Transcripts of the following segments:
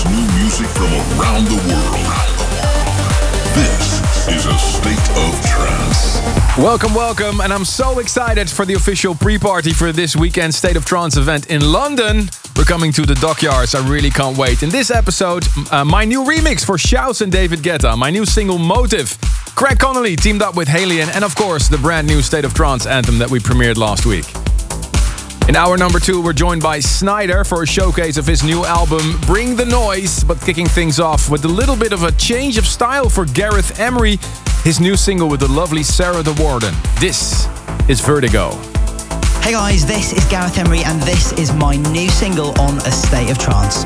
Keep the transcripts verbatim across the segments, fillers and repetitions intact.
brings new music from around the world. This is a State of Trance. Welcome, welcome, and I'm so excited for the official pre-party for this weekend State of Trance event in London. We're coming to the Dockyards, I really can't wait. In this episode, uh, my new remix for Shouts and David Guetta, my new single Motive. Craig Connolly teamed up with Halion, and of course the brand new State of Trance anthem that we premiered last week. In hour number two, we're joined by Snyder for a showcase of his new album Bring the Noise, but kicking things off with a little bit of a change of style for Gareth Emery, his new single with the lovely Sarah de Warden. This is Vertigo. Hey guys, this is Gareth Emery and this is my new single on A State of Trance.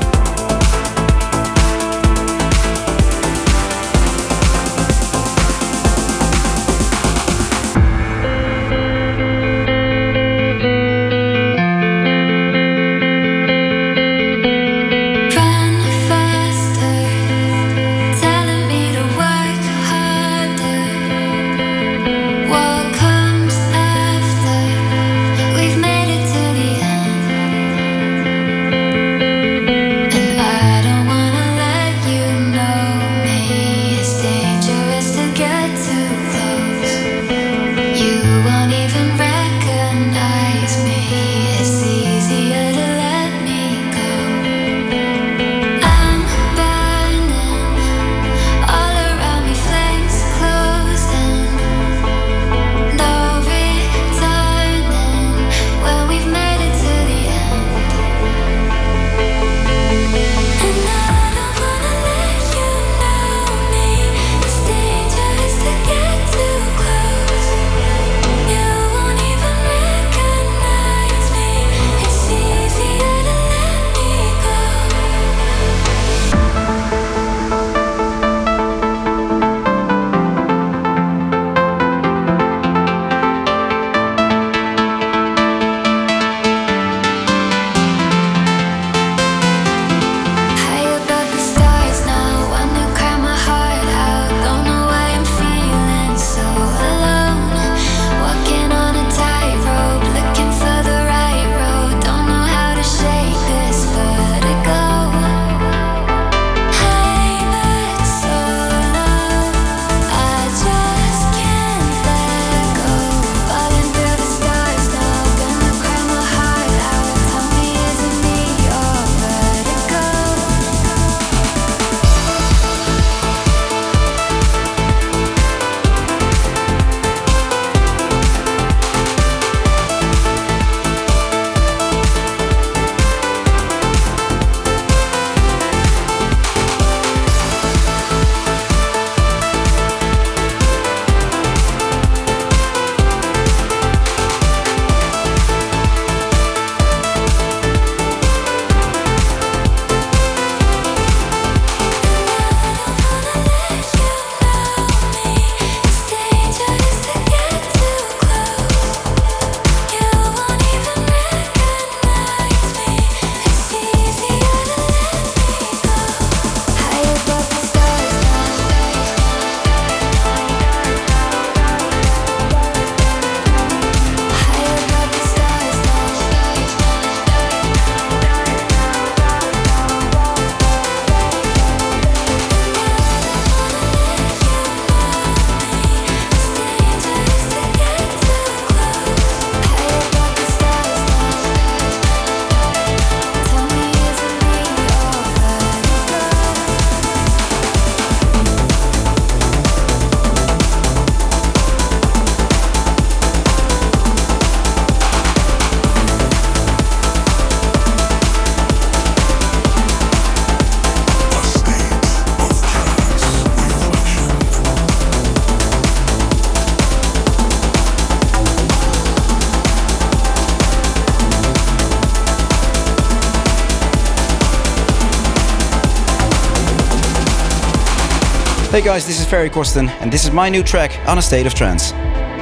Hey guys, this is Ferry Corsten and this is my new track on A State of Trance.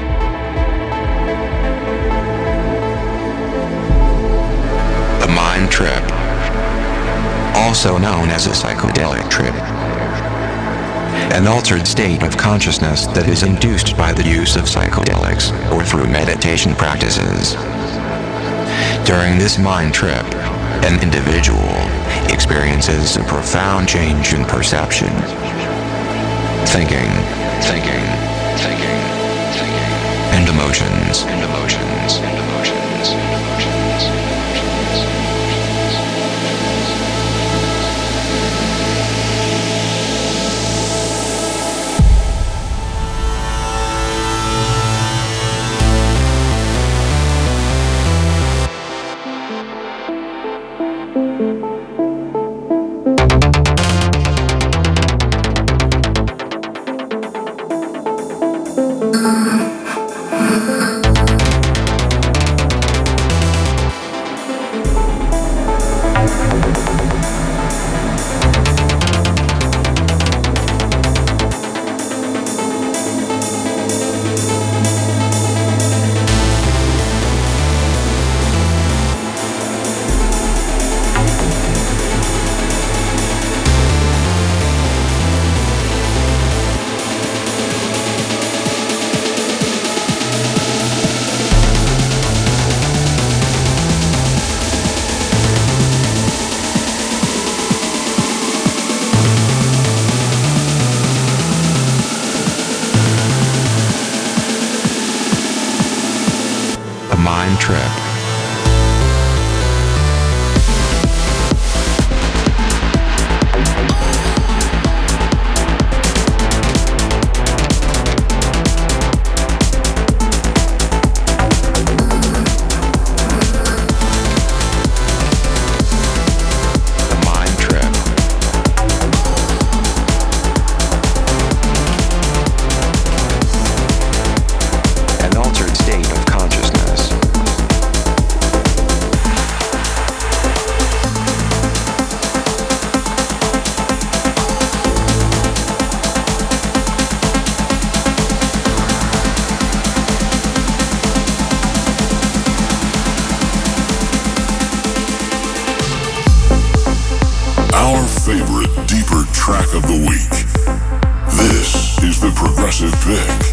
A mind trip, also known as a psychedelic trip. An altered state of consciousness that is induced by the use of psychedelics or through meditation practices. During this mind trip, an individual experiences a profound change in perception. Thinking, thinking, thinking, thinking, and emotions, and emotions, and emotions, and emotions, and emotions. Mind Trip. Our favorite deeper track of the week. This is the Progressive Pick.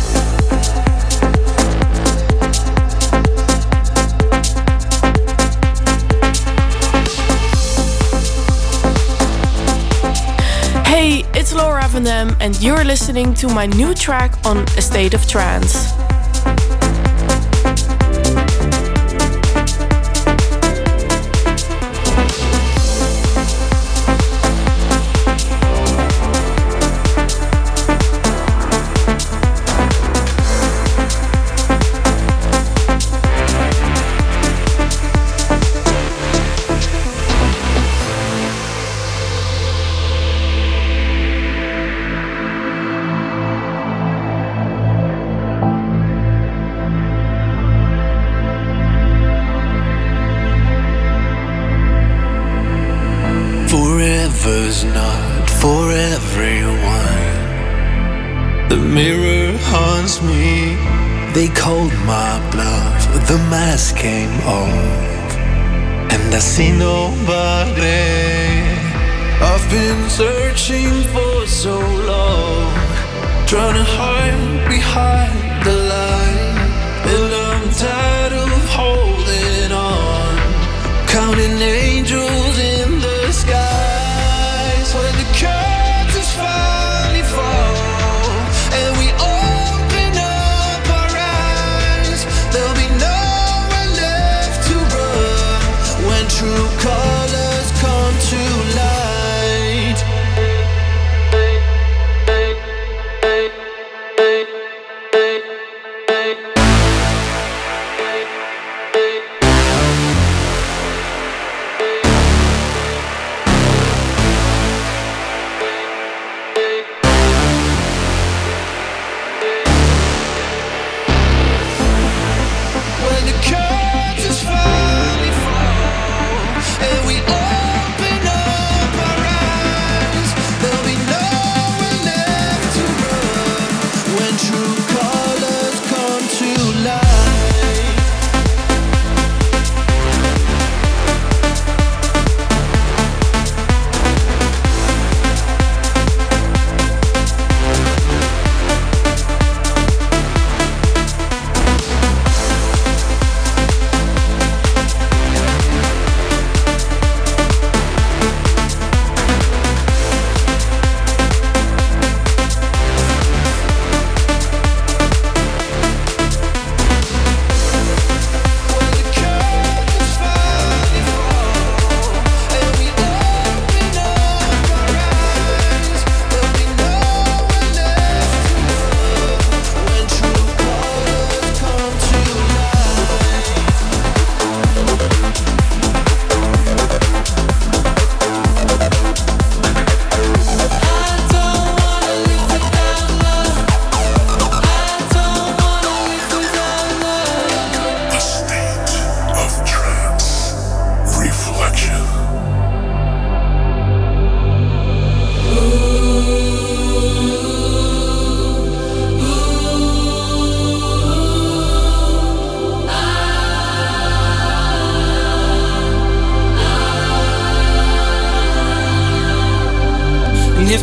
Hey, it's Laura Van Dam and you're listening to my new track on A State of Trance. Forever's not for everyone. The mirror haunts me. They called my bluff, the mask came off, and I see nobody. I've been searching for so long, trying to hide behind the light, and I'm tired of holding on, counting angels in the skies. When the curtains finally fall and we open up our eyes, there'll be nowhere left to run when true colors come to light. Hey, hey, hey, hey.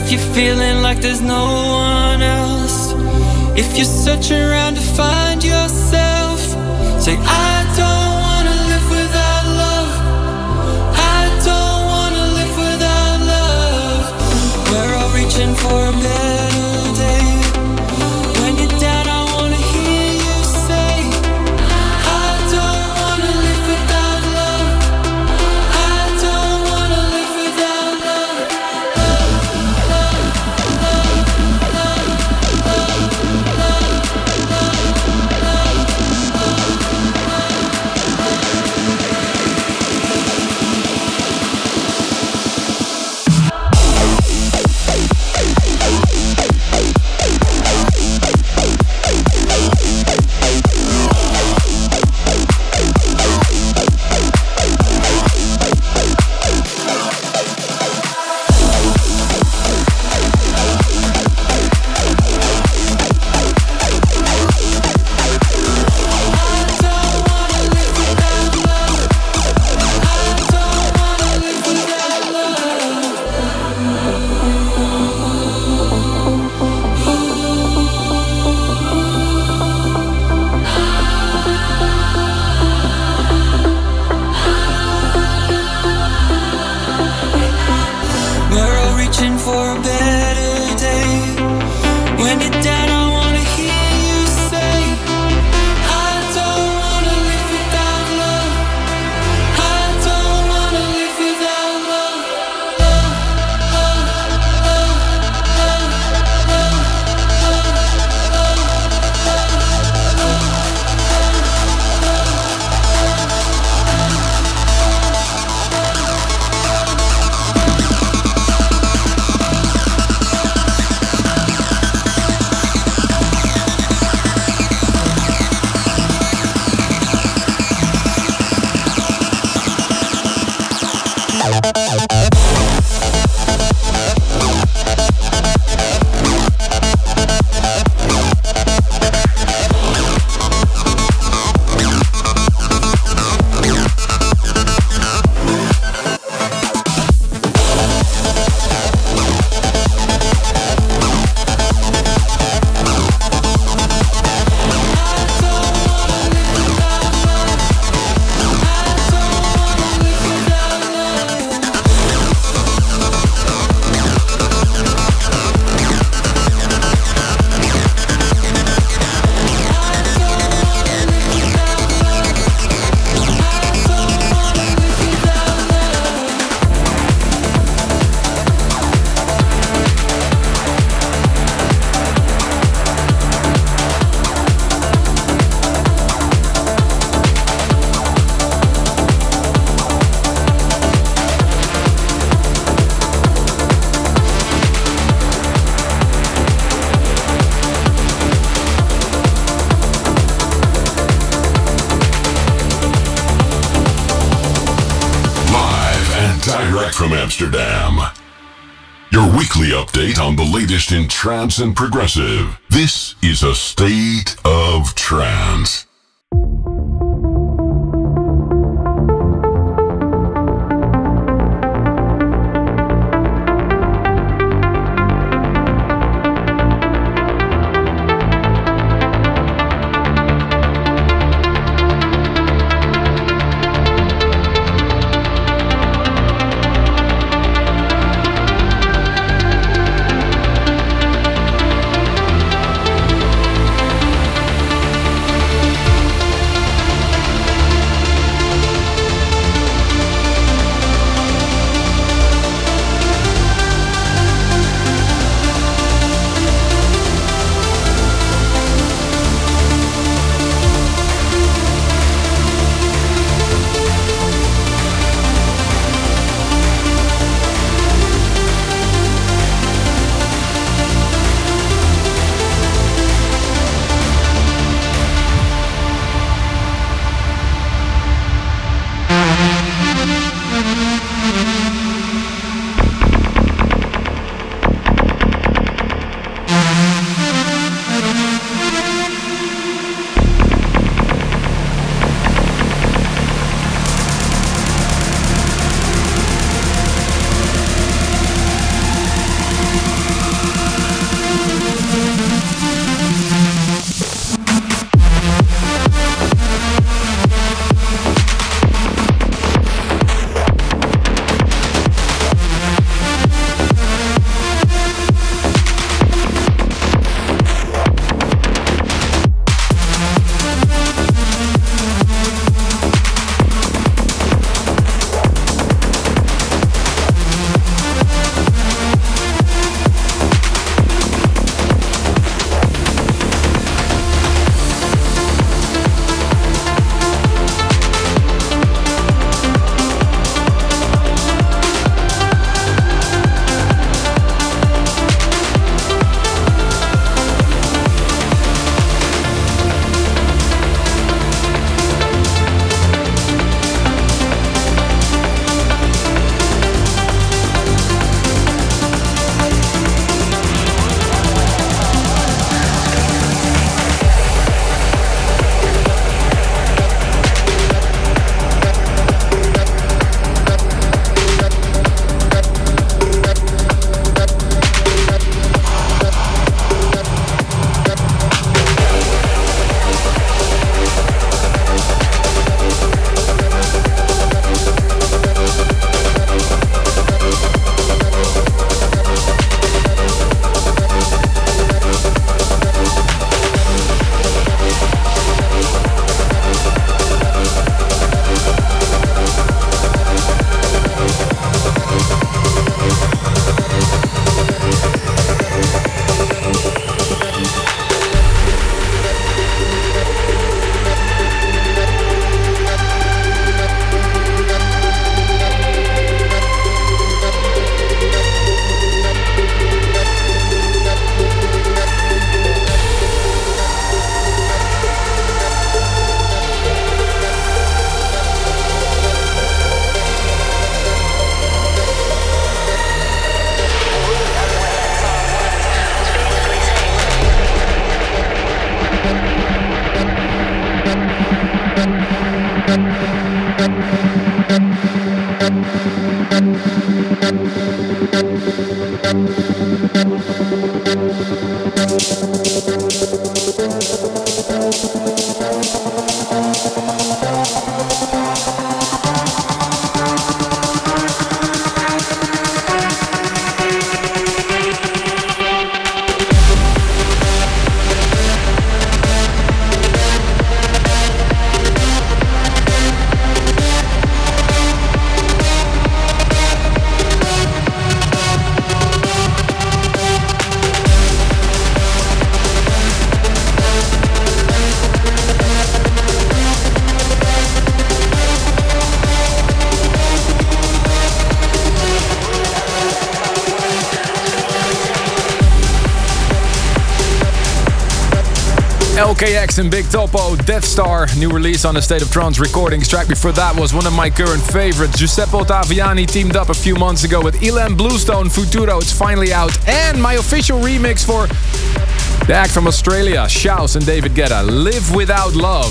If you're feeling like there's no one else, if you're searching around to find yourself, say I don't wanna live without love. I don't wanna live without love. We're all reaching for a better day. When you're down, I wanna hear you say, I don't wanna live without love. I don't wanna live without love. Direct from Amsterdam. Your weekly update on the latest in trance and progressive. This is A State of Trance. L K X and Big Topo, Death Star, new release on the State of Trance Recordings. Track before that was one of my current favorites. Giuseppe Ottaviani teamed up a few months ago with Ilan Bluestone, Futuro. It's finally out. And my official remix for the act from Australia, Shouse and David Guetta, Live Without Love.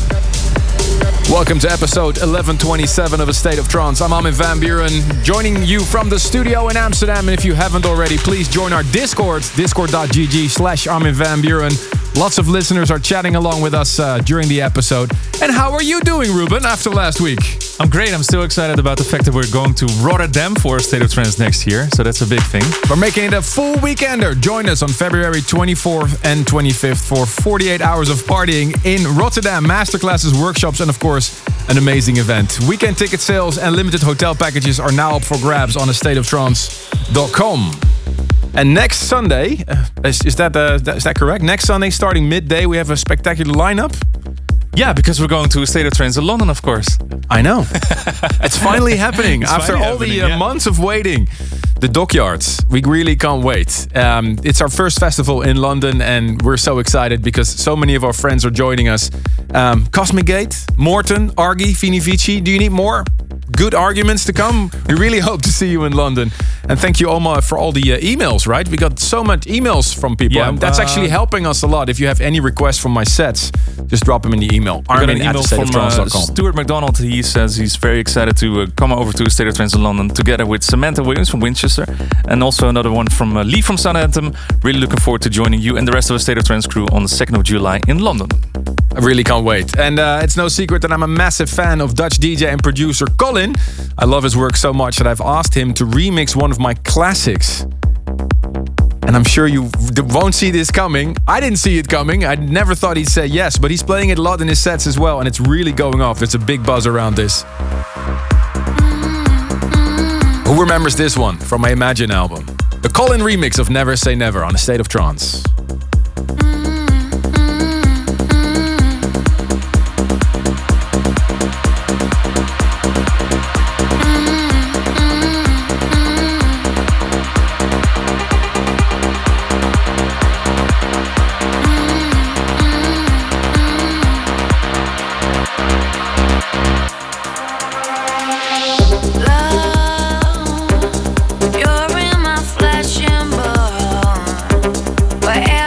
Welcome to episode eleven twenty-seven of A State of Trance. I'm Armin van Buuren, joining you from the studio in Amsterdam. And if you haven't already, please join our Discord, discord.gg slash Armin van Buuren. Lots of listeners are chatting along with us uh, during the episode. And how are you doing, Ruben, after last week? I'm great. I'm still excited about the fact that we're going to Rotterdam for State of Trance next year. So that's a big thing. We're making it a full weekender. Join us on February twenty-fourth and twenty-fifth for forty-eight hours of partying in Rotterdam. Masterclasses, workshops, and of course, an amazing event. Weekend ticket sales and limited hotel packages are now up for grabs on a state of trance dot com. And next Sunday, uh, is, is, that, uh, is that correct? Next Sunday, starting midday, we have a spectacular lineup. Yeah, because we're going to a State of Trance in London, of course. I know. It's finally happening. It's After finally all happening, the uh, yeah. months of waiting. The Dockyards. We really can't wait. Um, it's our first festival in London and we're so excited because so many of our friends are joining us. Um, Cosmic Gate, Morton, Argy, Vini Vici. Do you need more good arguments to come? We really hope to see you in London. And thank you, Oma, for all the uh, emails, right? We got so much emails from people. Yeah, and that's uh, actually helping us a lot. If you have any requests from my sets, just drop them in the email. I got an Armin at email state of from trance uh, dot com. Stuart McDonald. He says he's very excited to uh, come over to State of Trance in London together with Samantha Williams from Winchester. And also another one from uh, Lee from Sun Anthem. Really looking forward to joining you and the rest of the State of Trance crew on the second of July in London. I really can't wait. And uh, it's no secret that I'm a massive fan of Dutch D J and producer Colin. I love his work so much that I've asked him to remix one of my classics. And I'm sure you won't see this coming. I didn't see it coming. I never thought he'd say yes, but he's playing it a lot in his sets as well, and it's really going off. There's a big buzz around this. Who remembers this one from my Imagine album? The Colin remix of Never Say Never on A State of Trance. You're in my flesh and bone. Wherever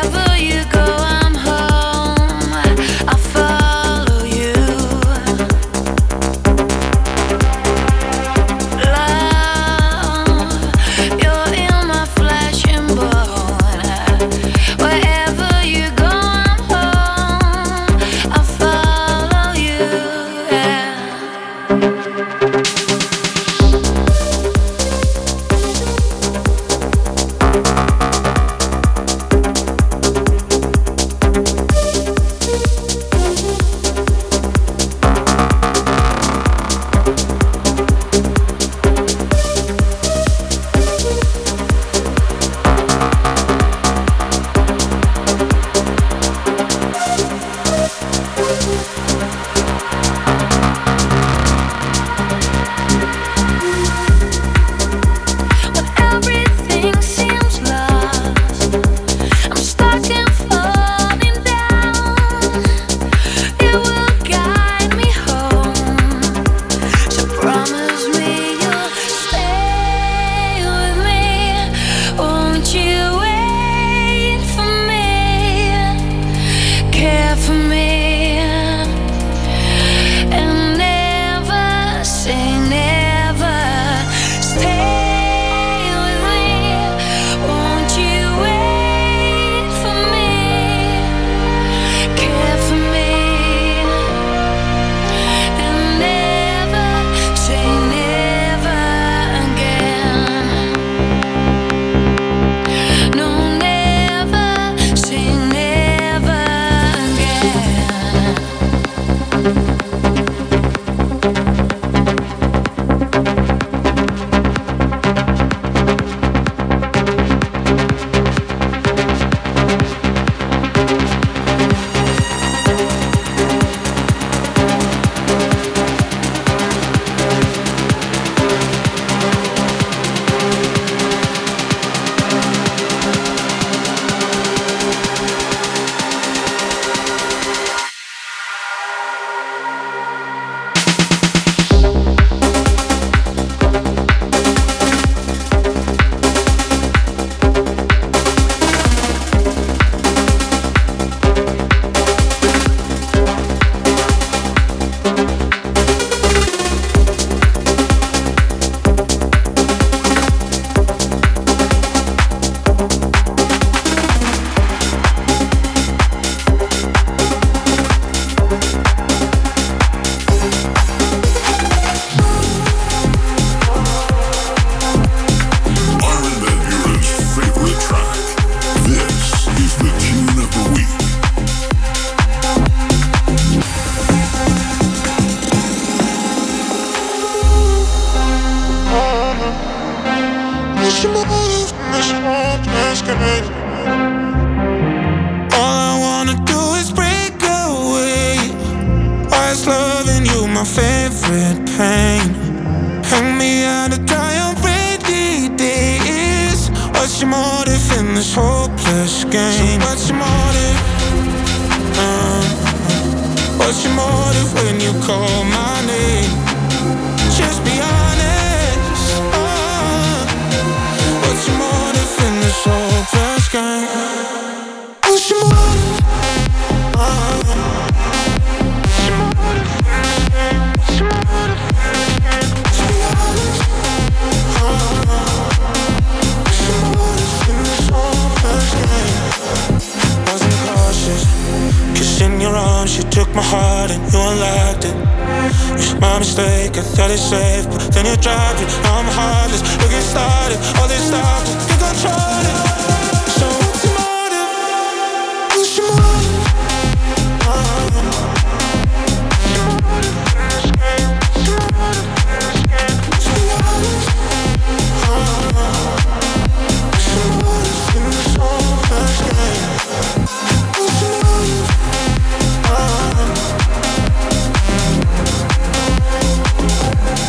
my favorite pain. Hang me out to dry on rainy days. What's your motive in this hopeless game? So what's your motive? Uh, what's your motive when you call my name? Just be honest. Uh, what's your motive in this hopeless game? What's your motive? Uh, what's your motive? What's your motive? Just be honest. Uh, what's your motive in this hopeless game? Wasn't cautious, 'cause in your arms you took my heart and you unlocked it. It's my mistake, I thought it's safe, but then you dropped it. Now I'm heartless, look it started. All this stuff, you control it. So what's your motive? What's your motive? Uh, what's your motive in this game? What's your motive in this game? Just be honest. Uh, what's your motive in this hopeless game? What's your motive? Uh,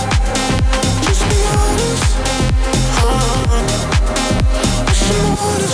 just be honest. Uh, what's your motive?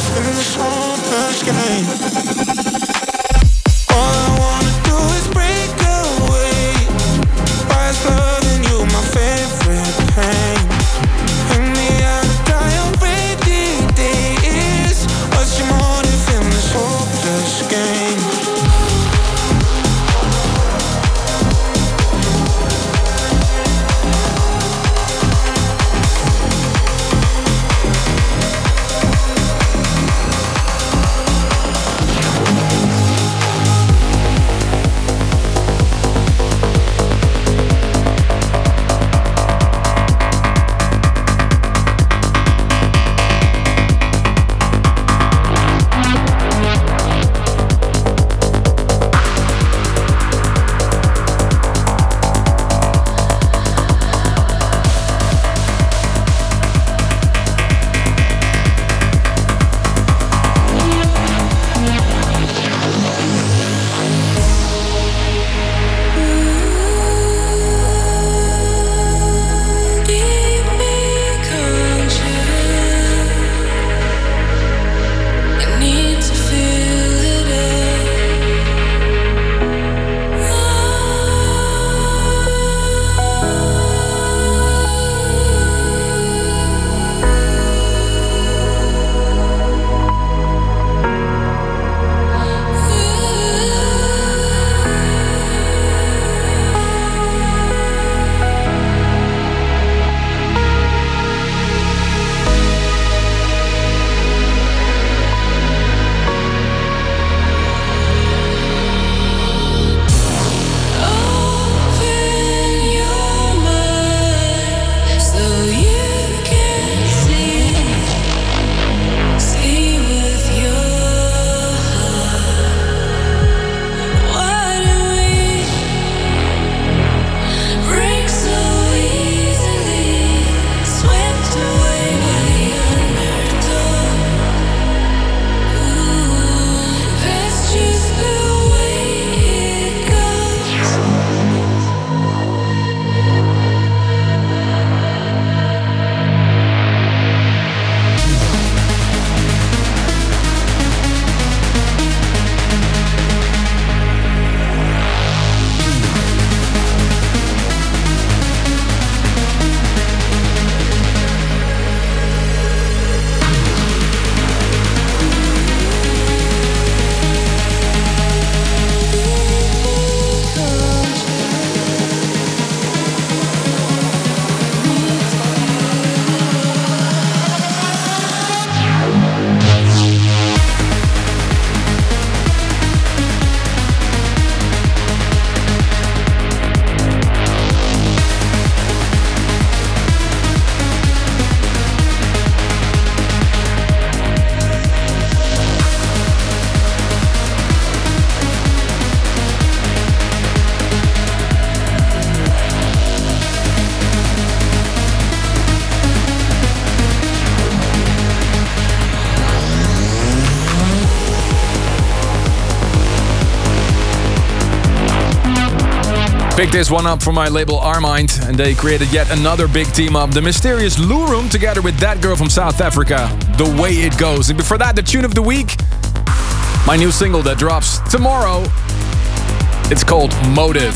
Picked this one up for my label Armind, and they created yet another big team up. The mysterious Lurum together with that girl from South Africa, The Way It Goes. And before that, the tune of the week, my new single that drops tomorrow. It's called Motive.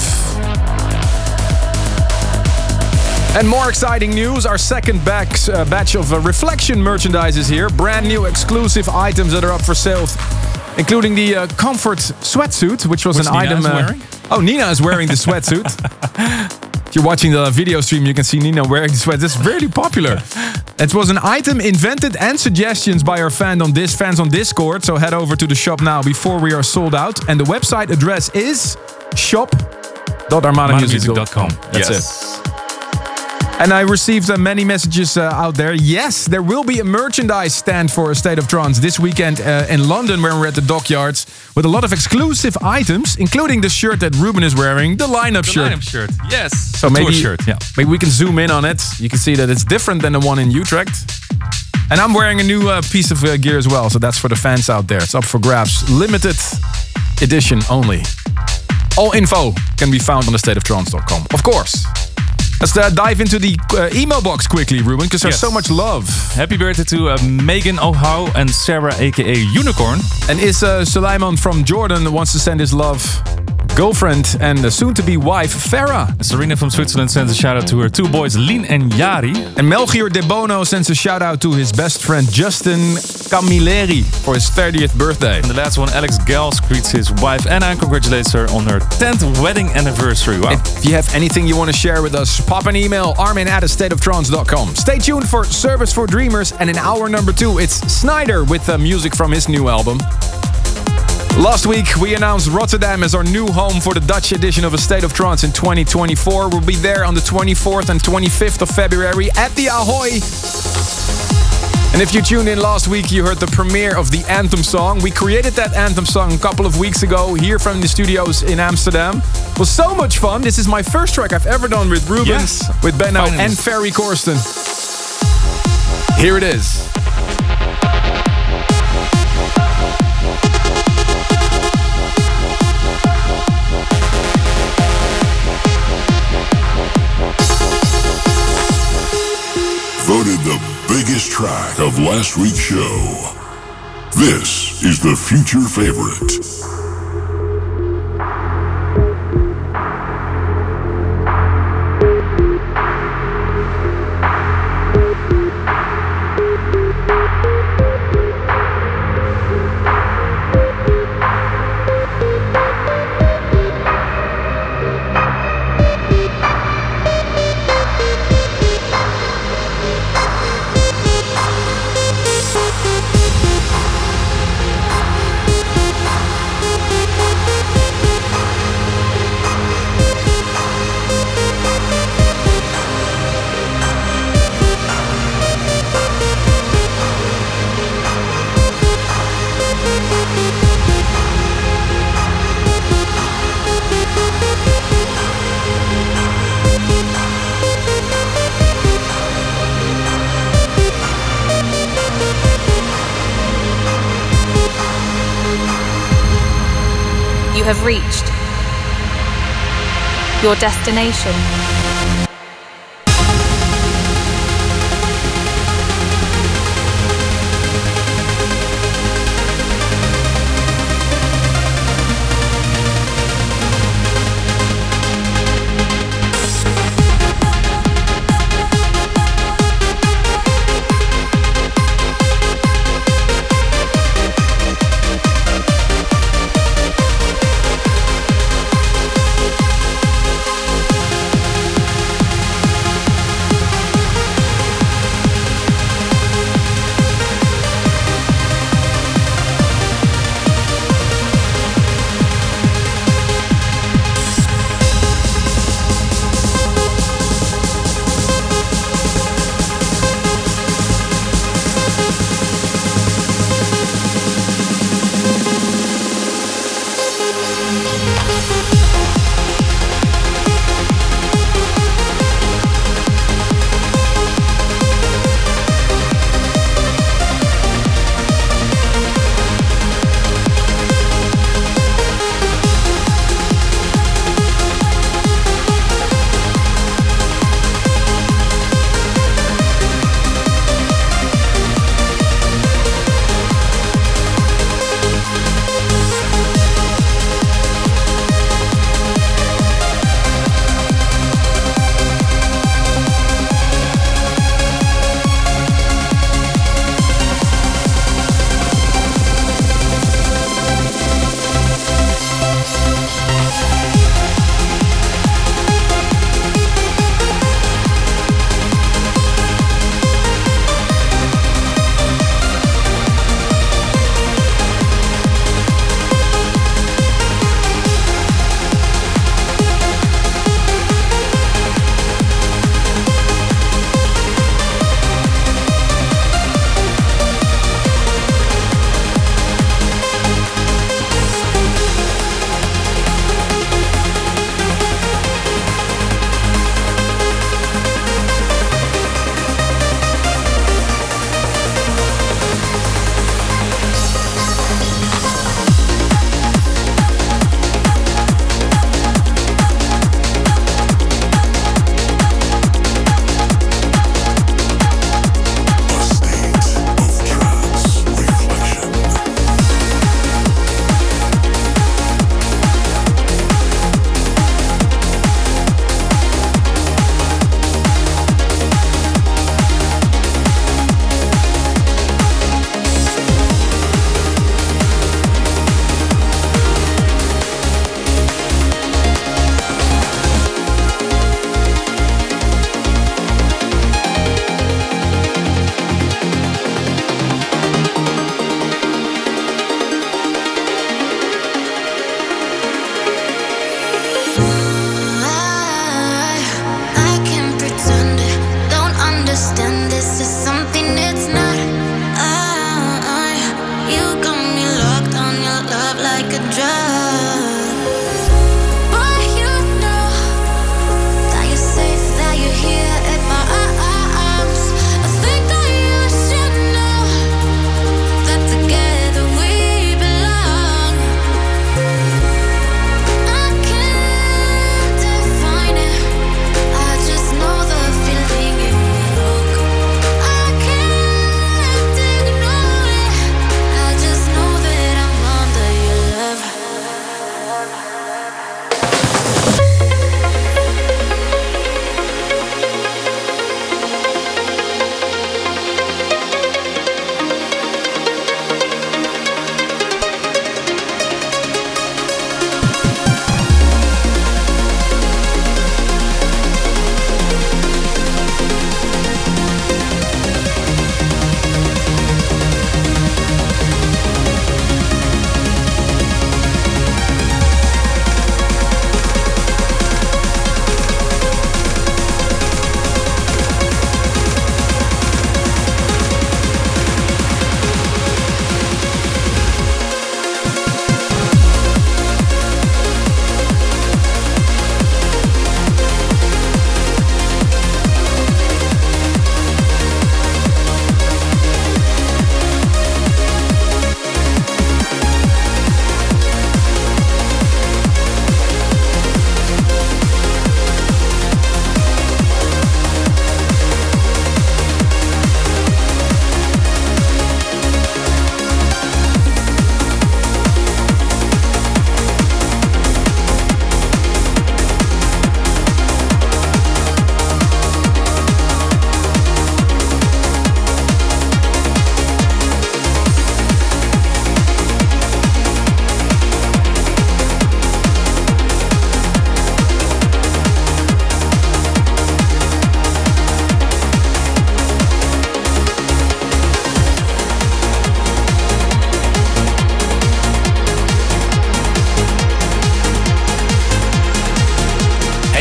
And more exciting news, our second back, uh, batch of uh, Reflection merchandise is here. Brand new exclusive items that are up for sale, including the uh, Comfort sweatsuit, which was which an Nina item... Is uh, wearing? Oh, Nina is wearing the sweatsuit. If you're watching the video stream, you can see Nina wearing the sweat. It's really popular. It was an item invented and suggestions by our fan on this, fans on Discord. So head over to the shop now before we are sold out. And the website address is shop dot armada music dot com. That's yes. it. And I received uh, many messages uh, out there. Yes, there will be a merchandise stand for A State of Trance this weekend uh, in London, where we're at the Dockyards, with a lot of exclusive items, including the shirt that Ruben is wearing, the lineup the shirt. The lineup shirt, yes. So the maybe, tour shirt, yeah. maybe we can zoom in on it. You can see that it's different than the one in Utrecht. And I'm wearing a new uh, piece of uh, gear as well, so that's for the fans out there. It's up for grabs. Limited edition only. All info can be found on the state of trance dot com, of course. Let's uh, dive into the uh, email box quickly, Ruben, because there's yes. so much love. Happy birthday to uh, Megan O'Howe and Sarah, aka Unicorn. And is uh, Suleiman from Jordan wants to send his love girlfriend and soon-to-be wife, Farah. Serena from Switzerland sends a shout-out to her two boys, Lien and Yari. And Melchior De Bono sends a shout-out to his best friend, Justin Camilleri, for his thirtieth birthday. And the last one, Alex Gals greets his wife Anna and congratulates her on her tenth wedding anniversary. Wow. If you have anything you want to share with us, pop an email, armin at a state of trance dot com. Stay tuned for Service for Dreamers, and in hour number two, it's Snyder with uh, music from his new album. Last week, we announced Rotterdam as our new home for the Dutch edition of A State of Trance in twenty twenty-four. We'll be there on the twenty-fourth and twenty-fifth of February at the Ahoy. And if you tuned in last week, you heard the premiere of the Anthem song. We created that Anthem song a couple of weeks ago here from the studios in Amsterdam. It was so much fun. This is my first track I've ever done with Ruben, yes, with Benno, finally. and Ferry Corsten. Here it is. Voted the biggest track of last week's show. This is the future favorite. You have reached your destination.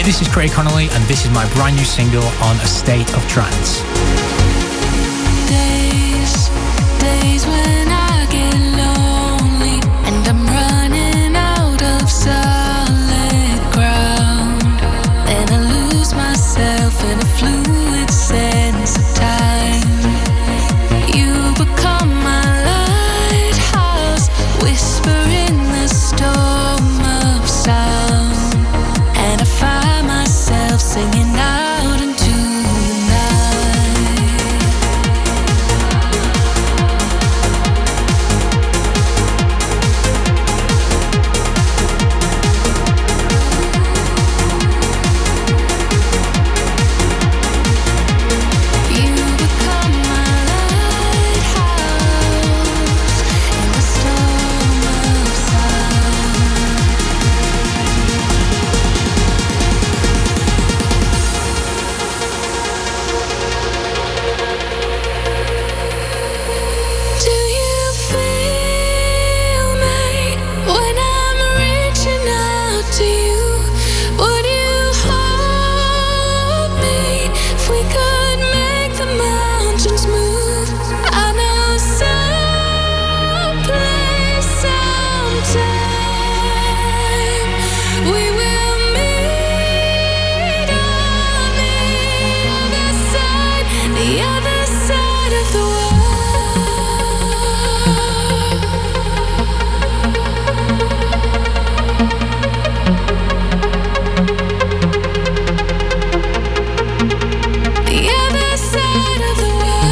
Hey, this is Craig Connolly, and this is my brand new single on A State of Trance. Days, days when I get lonely and I'm running out of solid ground, and I lose myself in a fluid sense of time. You become my lighthouse, whisper in the storm of sound, and I find myself singing out into the night. You become my lighthouse in the storm of sound. Do you feel me when I'm reaching out to you? Would you hold me if we could make the mountains move? I know someplace, sometime we will meet on the other side, the other side of the world. The other side of the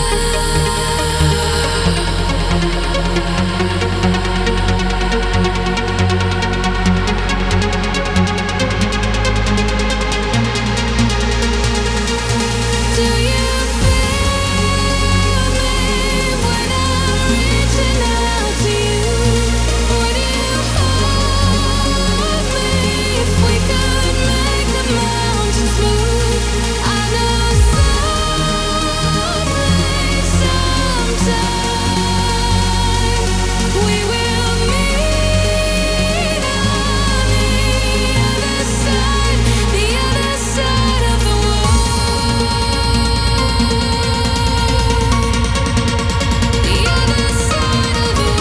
world. Do you feel me when I'm reaching out to you? Would you hold me if we could make the mountains move? I know someplace, sometime we will meet on the other side, the other side of the world. The other side of the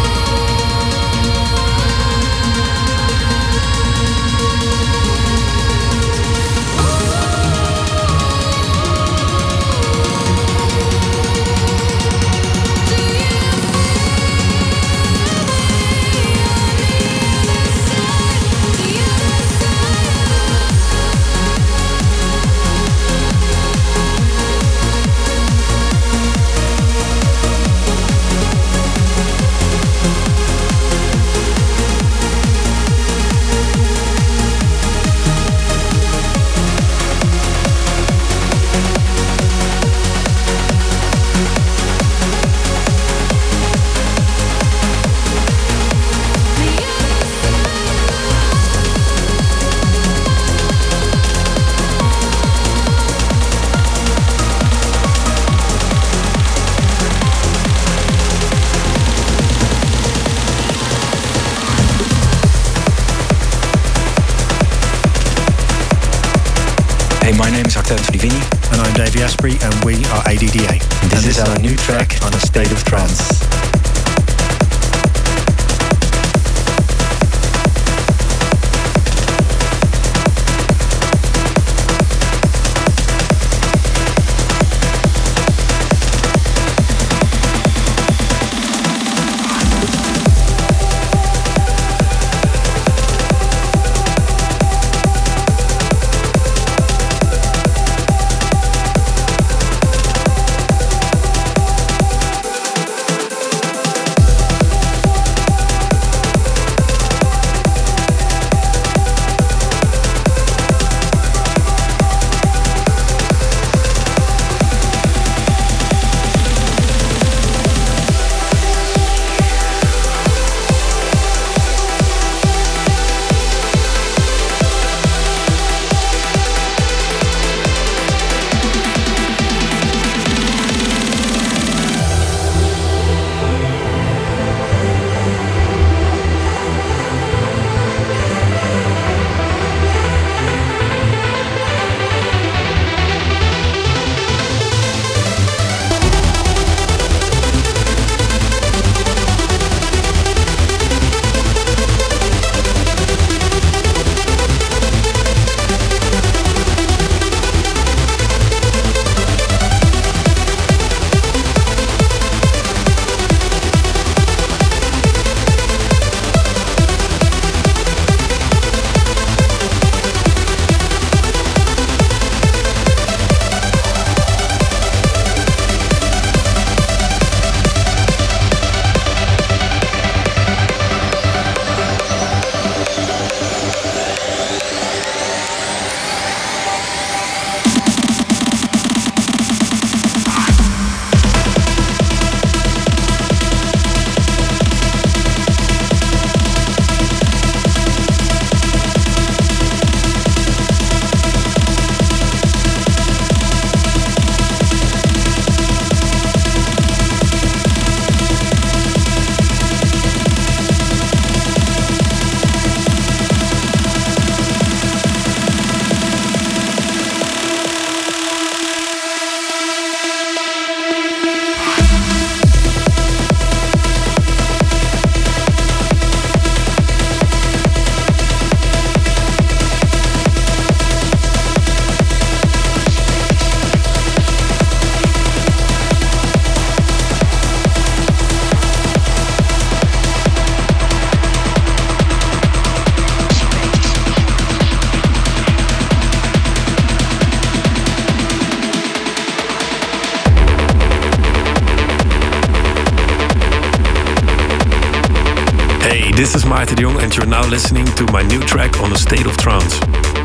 Hey, my name is Artem Trivini. And I'm Davey Asprey, and we are A D D A. And this, and this is our new track on A State of Trance. This is Maarten de Jong and you're now listening to my new track on A State of Trance.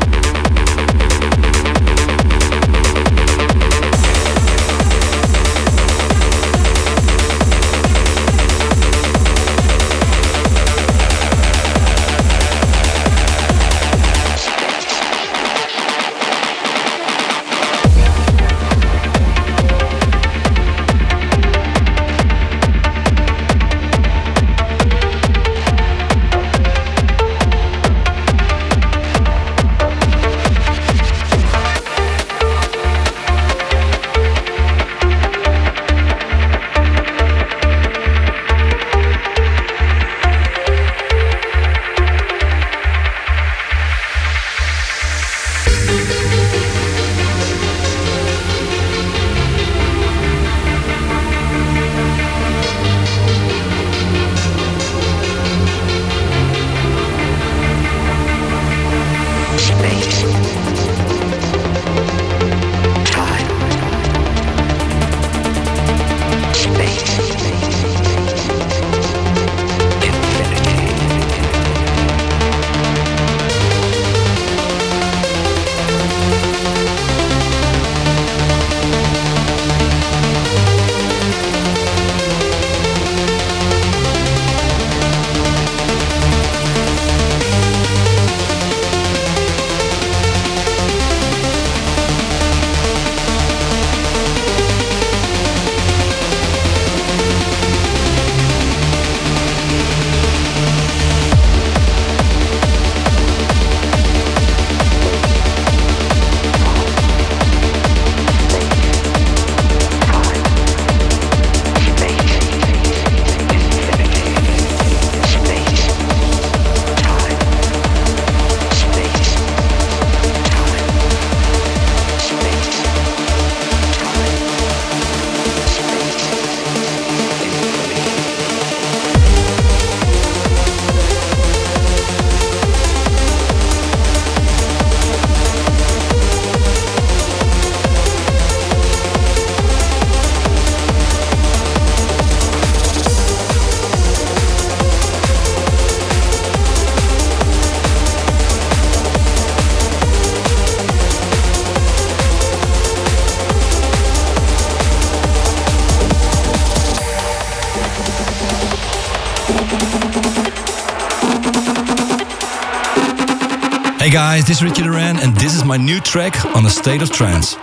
Hey guys, this is Ricky Duran and this is my new track on A State of Trance.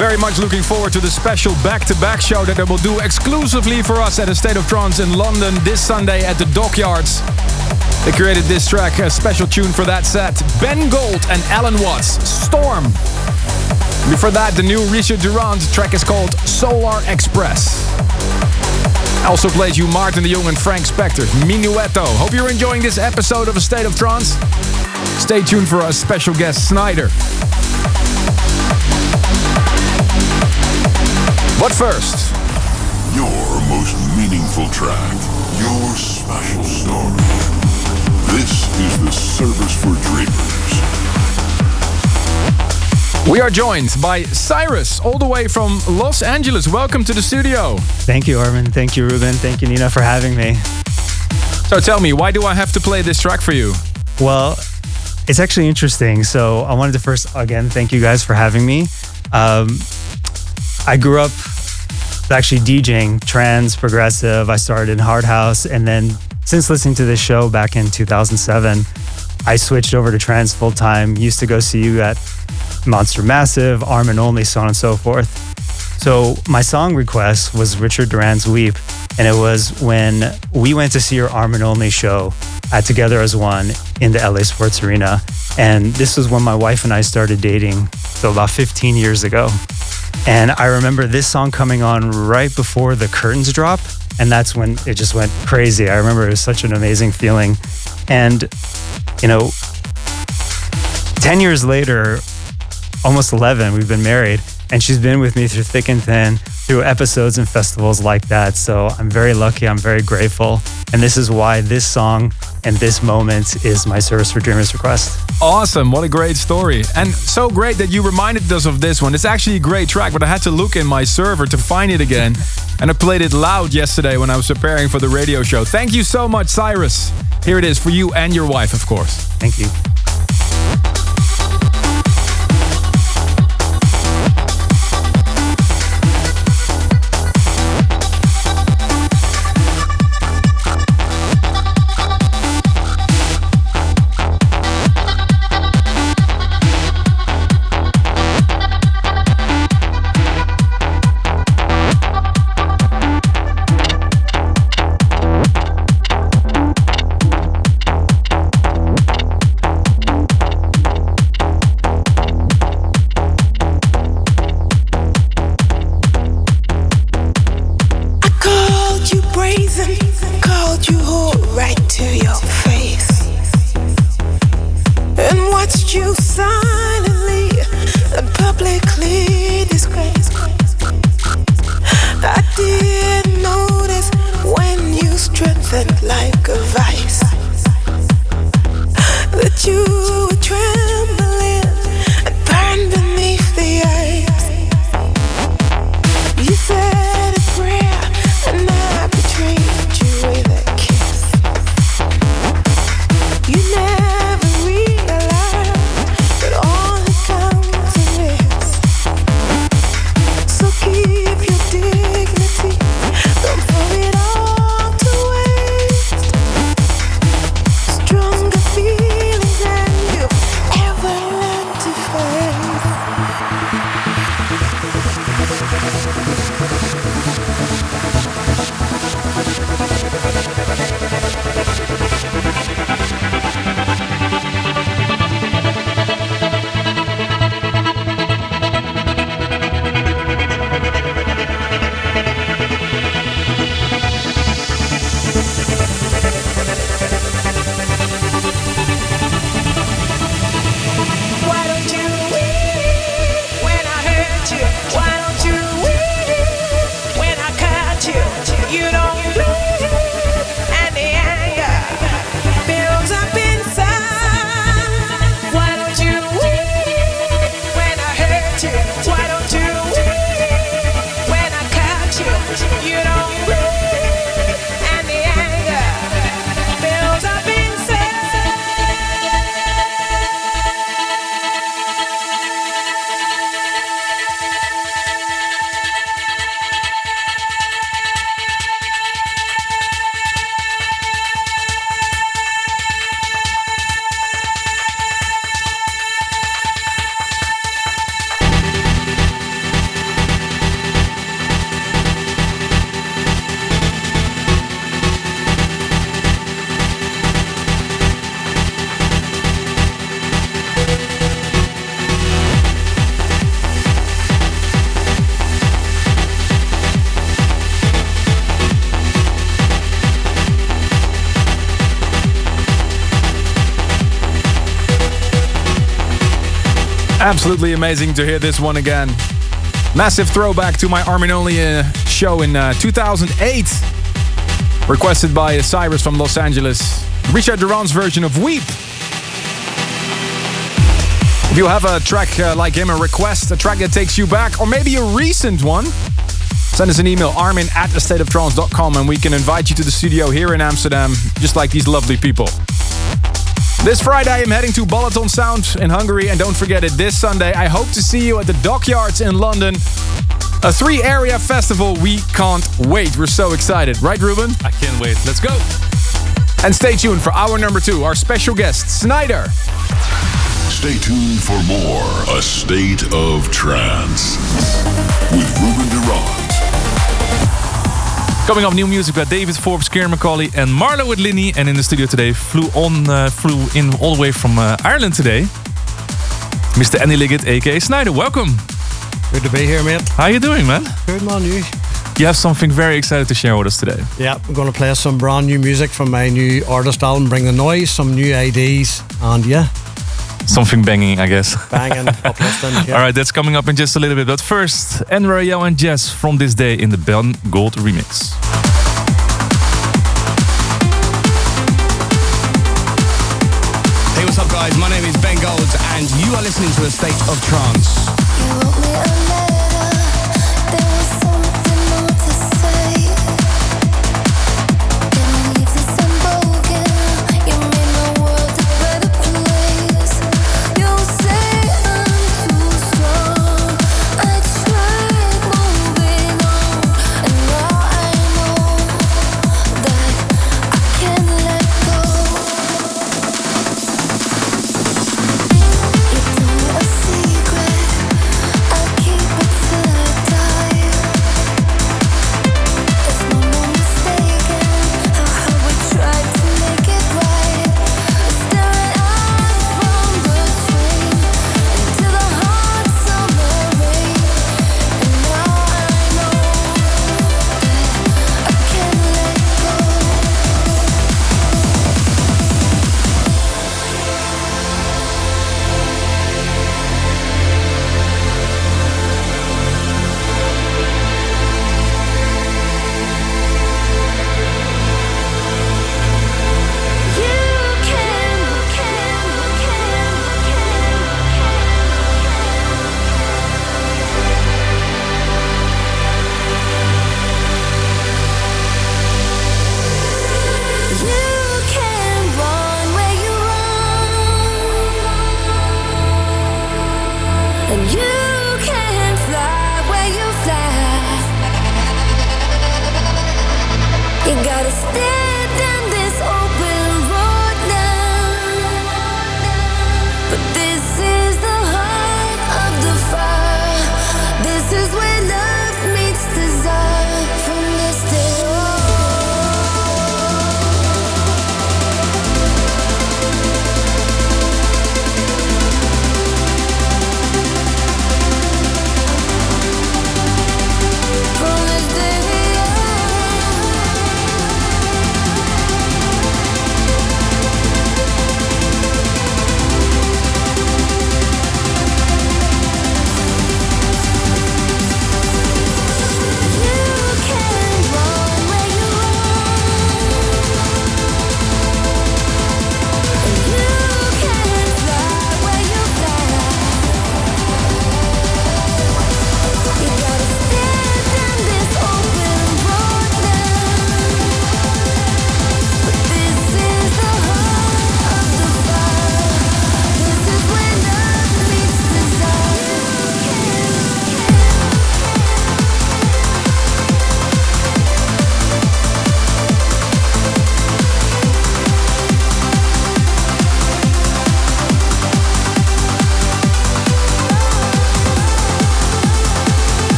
very much looking forward to the special back-to-back show that they will do exclusively for us at A State of Trance in London this Sunday at the Dockyards. They created this track, a special tune for that set. Ben Gold and Alan Watts, Storm. Before that, the new Richard Durand track is called Solar Express. I also played you Martin de Jong and Frank Spector, Minuetto. Hope you're enjoying this episode of A State of Trance. Stay tuned for our special guest, Snyder. But first, your most meaningful track, your special story. This is the Service for Dreamers. We are joined by Cyrus, all the way from Los Angeles. Welcome to the studio. Thank you, Armin. Thank you, Ruben. Thank you, Nina, for having me. So tell me, why do I have to play this track for you? Well, it's actually interesting. So I wanted to first, again, thank you guys for having me. Um, I grew up actually DJing trance, progressive. I started in hard house, and then since listening to this show back in two thousand seven, I switched over to trance full time. Used to go see you at Monster Massive, Armin Only, so on and so forth. So my song request was Richard Durand's Weep, and it was when we went to see your Armin Only show at Together as One in the L A Sports Arena. And this was when my wife and I started dating, so about fifteen years ago. And I remember this song coming on right before the curtains drop, and that's when it just went crazy. I remember it was such an amazing feeling. And, you know, ten years later, almost eleven, we've been married, and she's been with me through thick and thin, through episodes and festivals like that. So I'm very lucky, I'm very grateful. And this is why this song and this moment is my Service for Dreamers request. Awesome, what a great story. And so great that you reminded us of this one. It's actually a great track, but I had to look in my server to find it again. And I played it loud yesterday when I was preparing for the radio show. Thank you so much, Cyrus. Here it is for you and your wife, of course. Thank you. Absolutely amazing to hear this one again. Massive throwback to my Armin Only uh, show in uh, two thousand eight. Requested by uh, Cyrus from Los Angeles. Richard Durand's version of Weep. If you have a track uh, like him, a request, a track that takes you back, or maybe a recent one, send us an email, armin at a state of trance dot com, and we can invite you to the studio here in Amsterdam, just like these lovely people. This Friday, I'm heading to Balaton Sound in Hungary, and don't forget it, this Sunday, I hope to see you at the Dockyards in London. A three-area festival we can't wait. We're so excited. Right, Ruben? I can't wait. Let's go. And stay tuned for hour number two, our special guest, Snyder. Stay tuned for more A State of Trance with Ruben Durand. Coming up, new music by David Forbes, Kieran Macaulay, and Marlo with Linny. And in the studio today, flew on, uh, flew in all the way from uh, Ireland today, Mister Andy Liggett, aka Snyder. Welcome. Good to be here, mate. How you doing, man? Good, man. You? You have something very excited to share with us today. Yeah, we're going to play some brand new music from my new artist album, Bring the Noise, some new I Ds, and yeah. Something banging, I guess. Banging, uplifting. Yeah. All right, that's coming up in just a little bit. But first, Enrael and Jess from This Day in the Ben Gold remix. Hey, what's up, guys? My name is Ben Gold, and you are listening to A State of Trance. Keep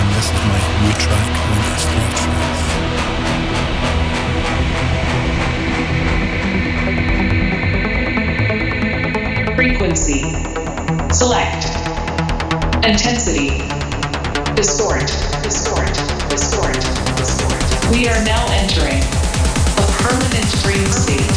and this is my new track on A State of Trance. Frequency. Select. Intensity. Distort. Distort. Distort. Distort. We are now entering a permanent dream state.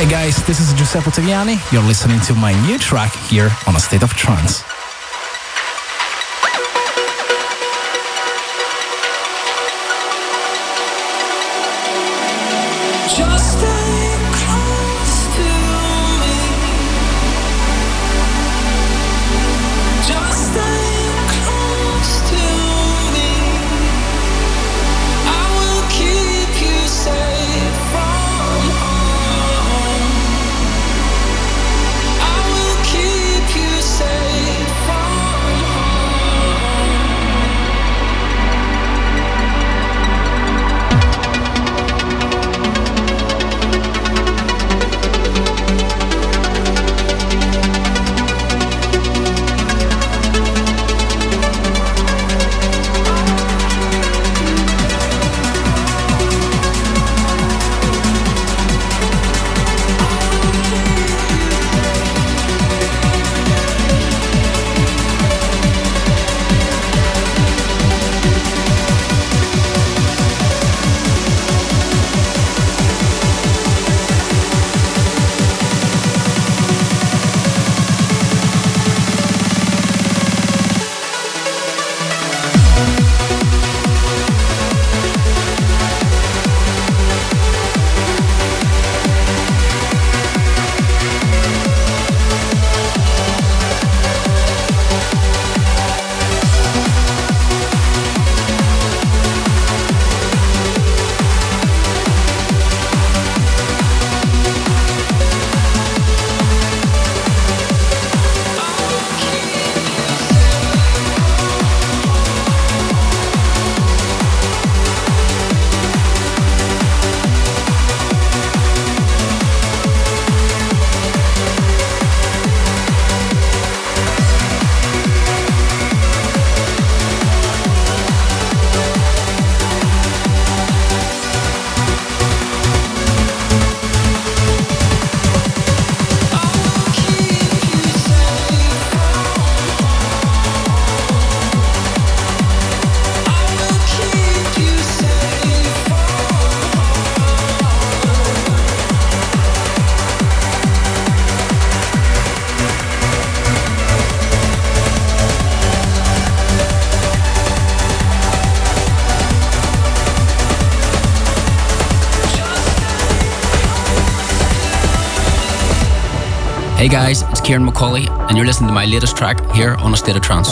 Hey guys, this is Giuseppe Tagliani. You're listening to my new track here on A State of Trance. Just stay close to me. Just stay close to me. I will keep you safe from harm. I will keep you safe from harm. Hey guys, it's Kieran McCauley, and you're listening to my latest track here on A State of Trance.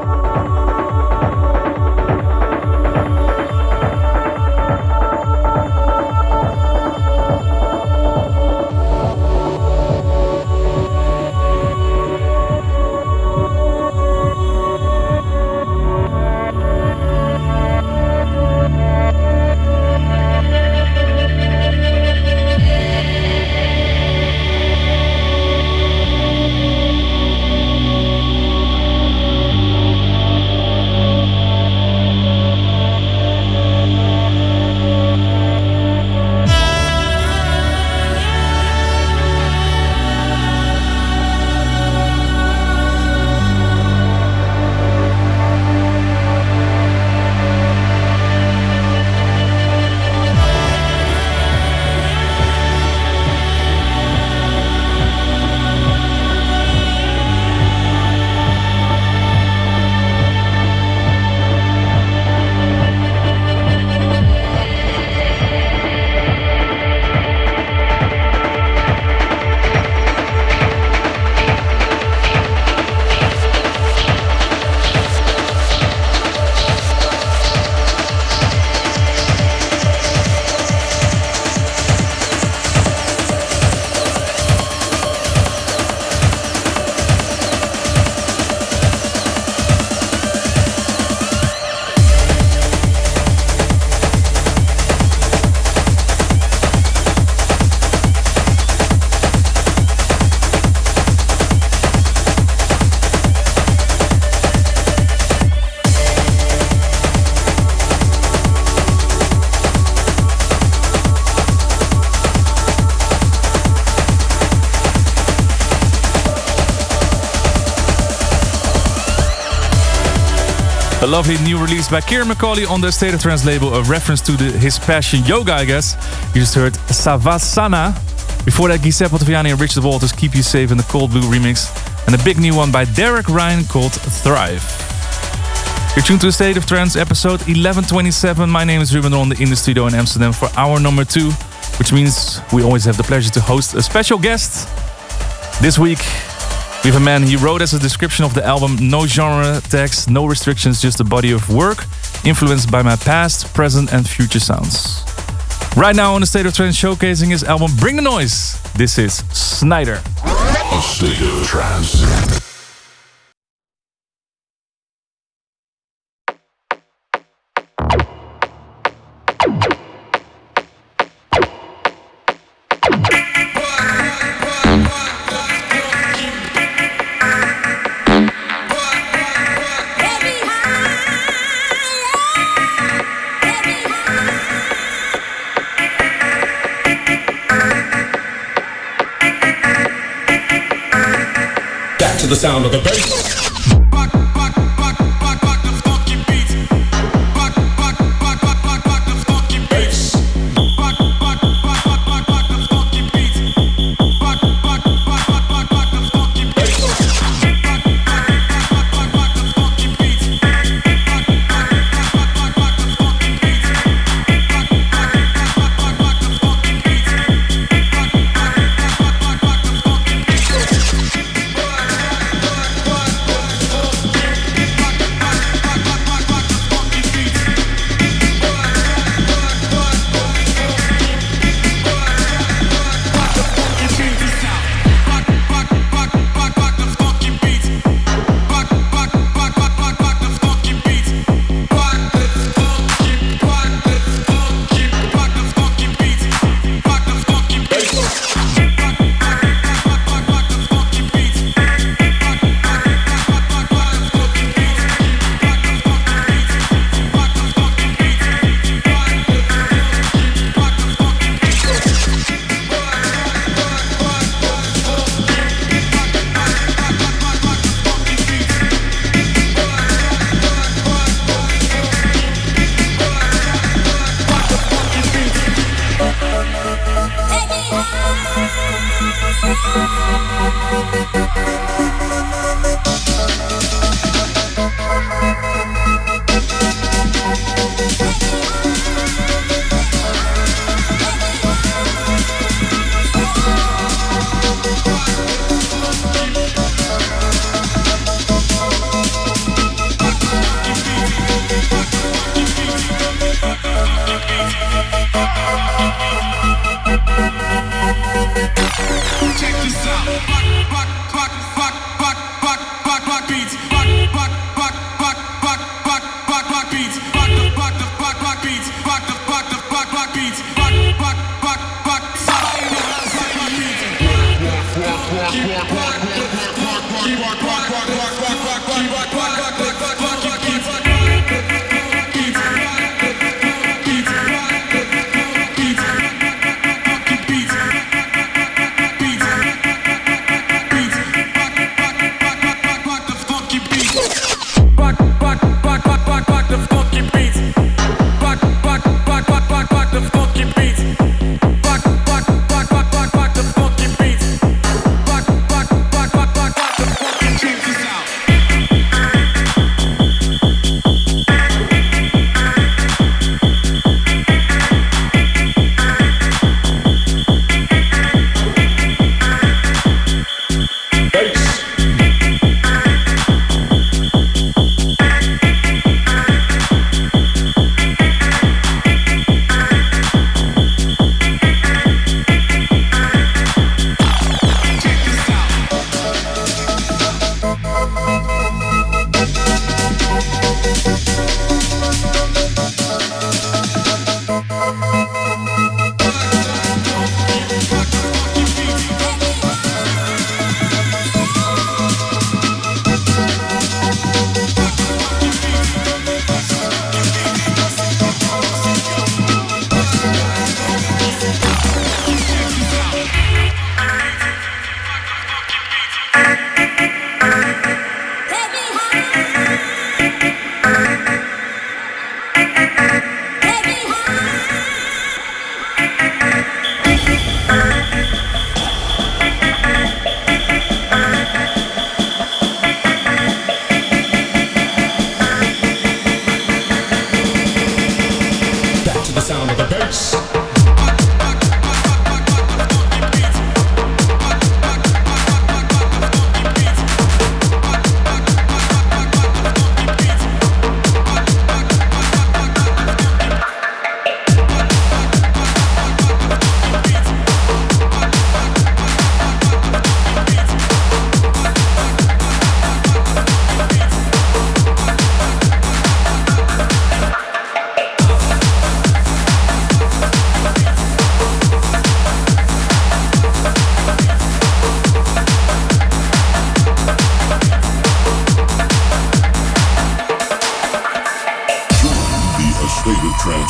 A lovely new release by Kieran McCauley on the State of Trance label, a reference to the, his passion yoga, I guess. You just heard Savasana Before that, Giuseppe Ottaviani and Richard Walters, Keep You Safe in the Cold Blue remix. And a big new one by Derek Ryan called Thrive. You're tuned to A State of Trance, episode eleven twenty-seven. My name is Ruben Ronde in the studio in Amsterdam for hour number two, which means we always have the pleasure to host a special guest. This week, we have a man, he wrote as a description of the album, no genre tags, no restrictions, just a body of work, influenced by my past, present and future sounds. Right now on A State of Trance showcasing his album Bring the Noise, this is Snyder. A State of Trance. The sound of the bass.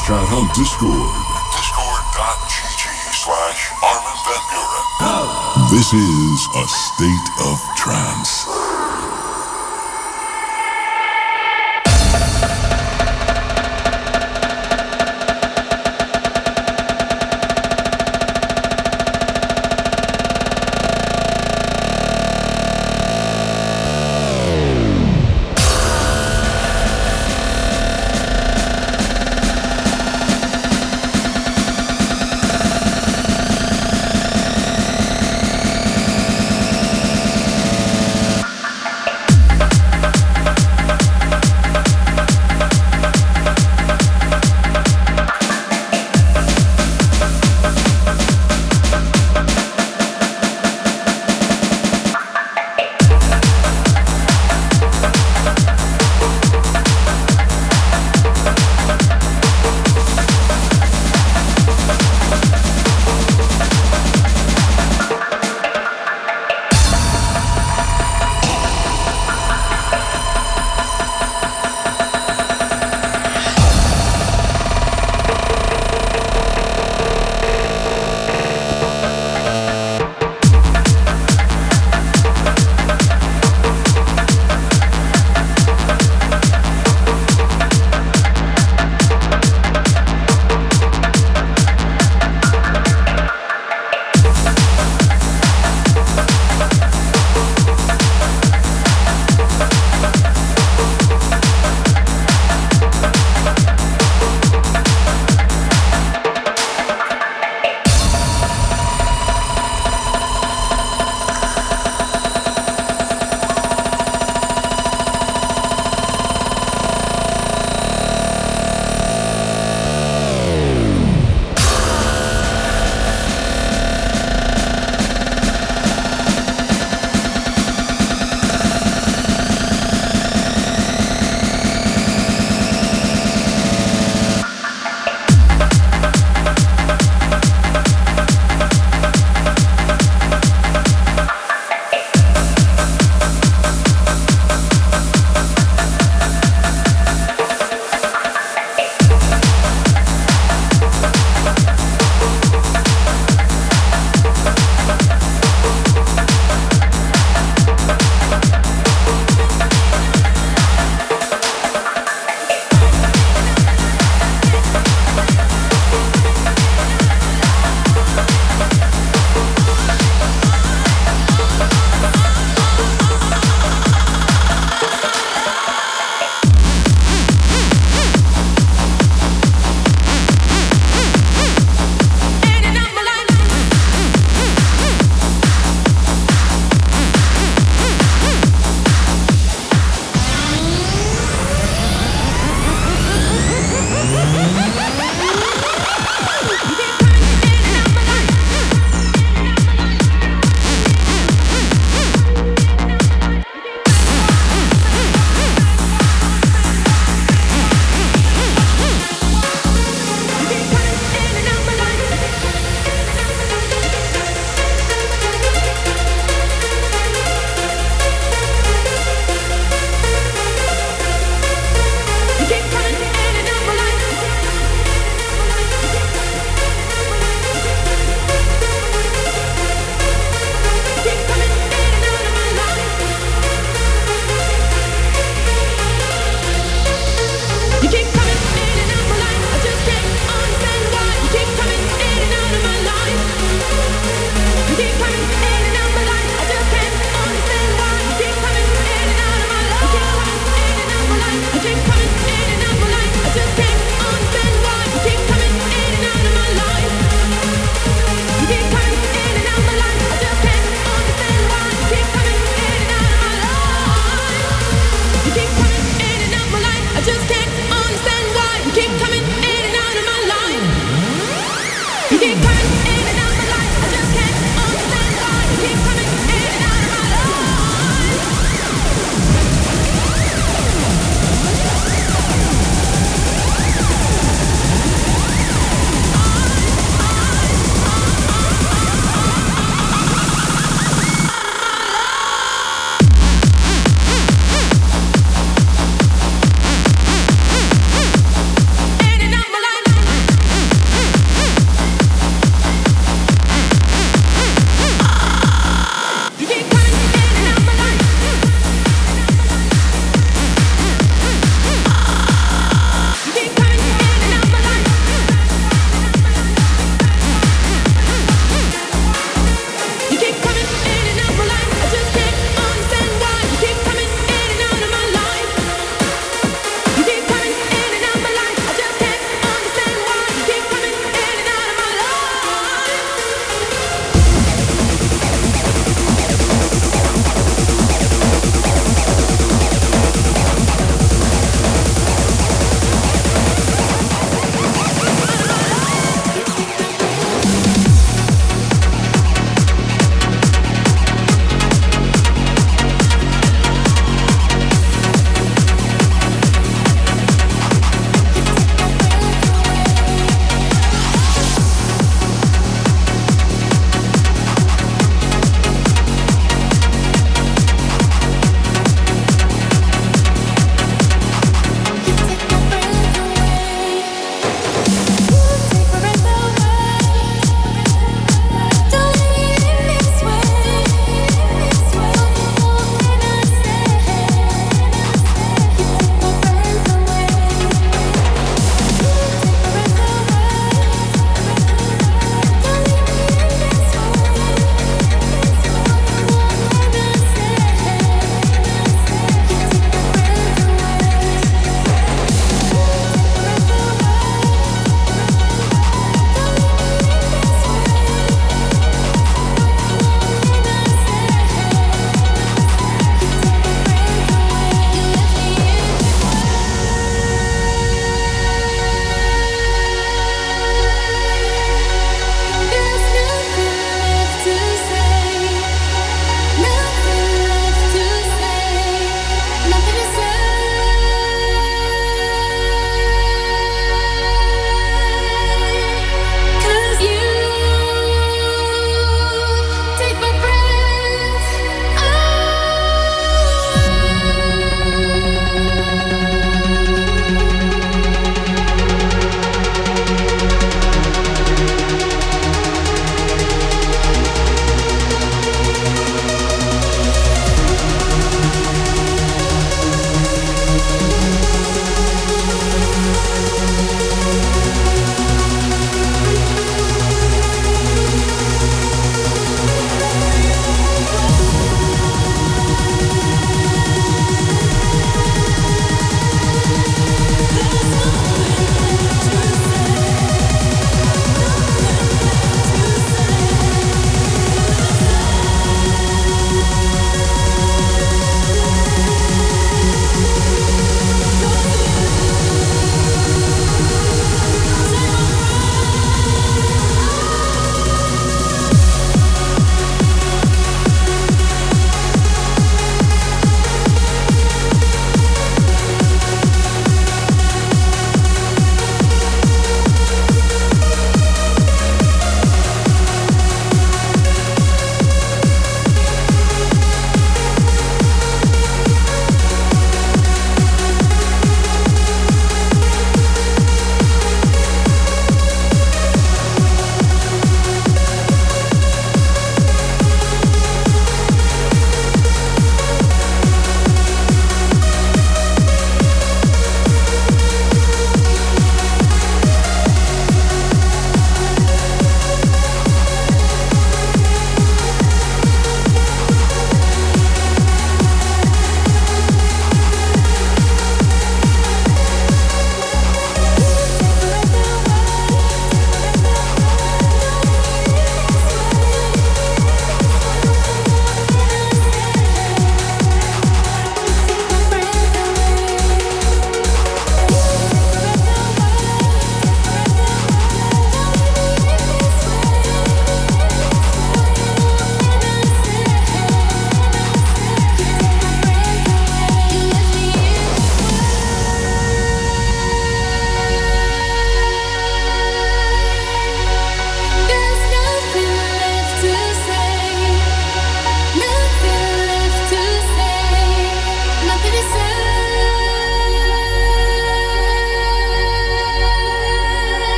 chat on Discord. Discord.gg slash Armin van Buren. This is a state of trance.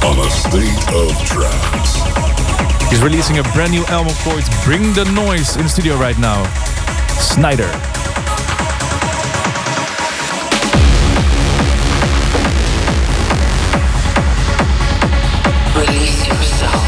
on A State of Trance. He's releasing a brand new album called Bring the Noise in the studio right now. Snyder. Release yourself.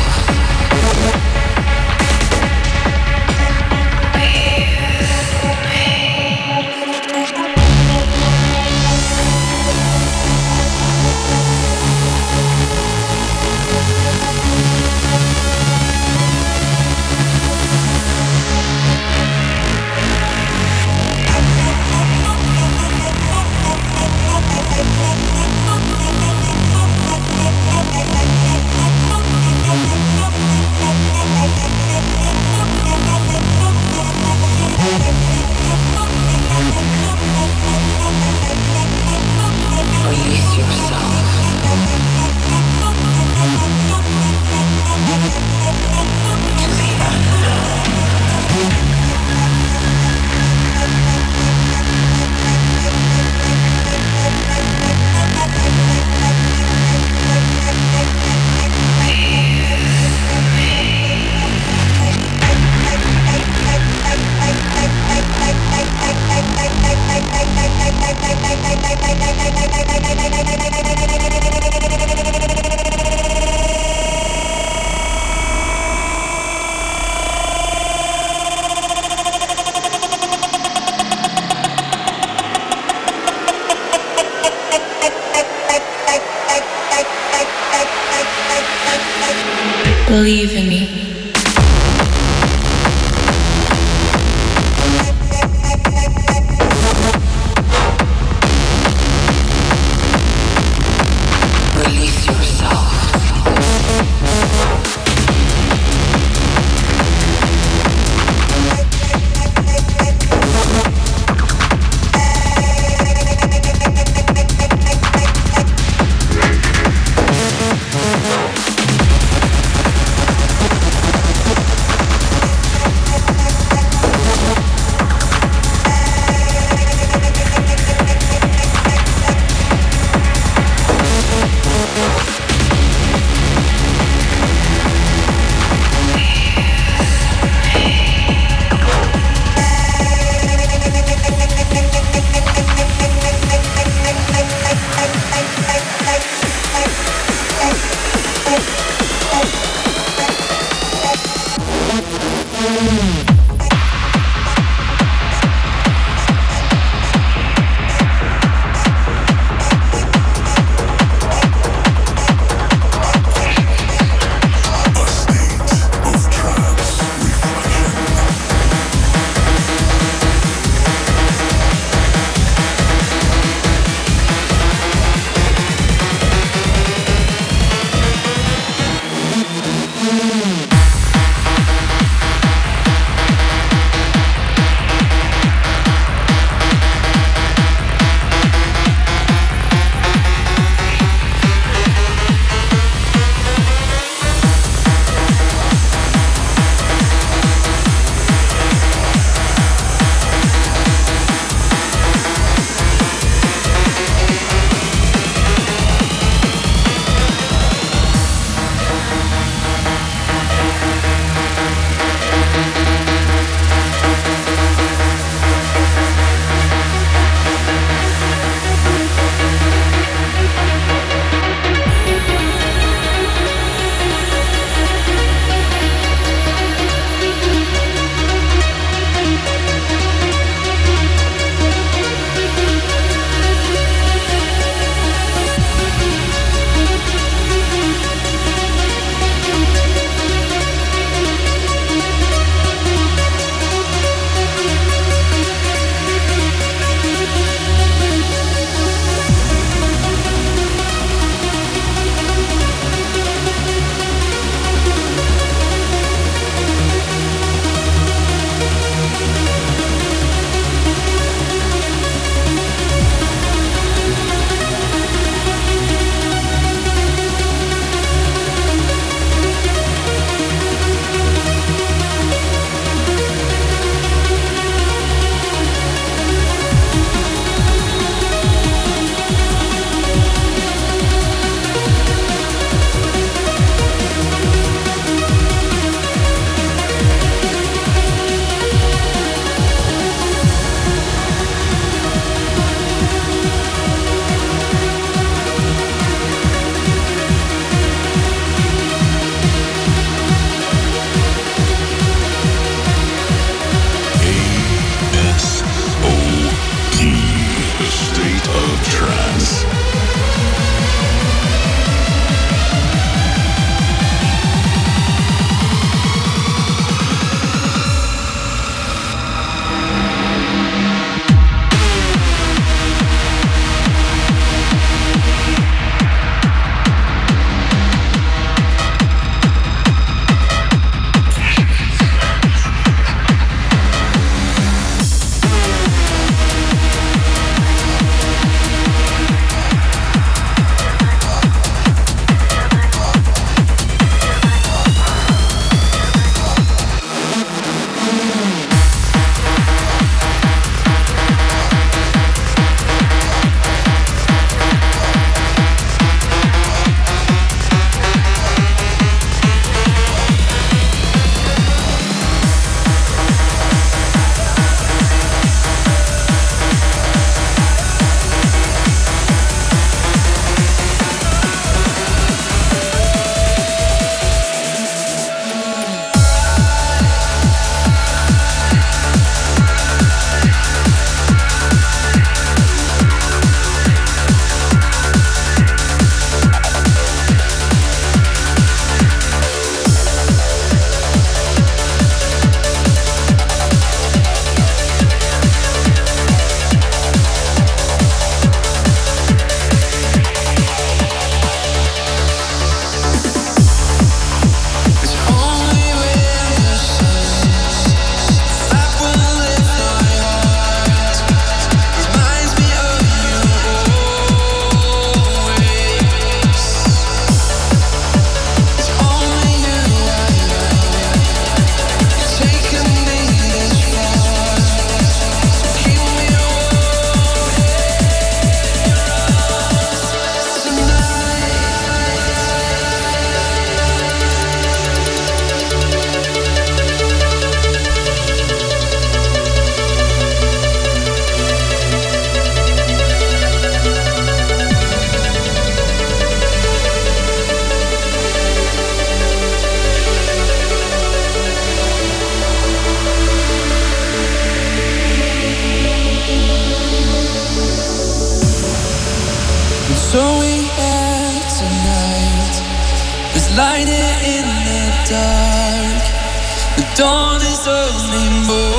Release yourself. To the Believe in me. Release yourself. Let's light it in the dark. The dawn is only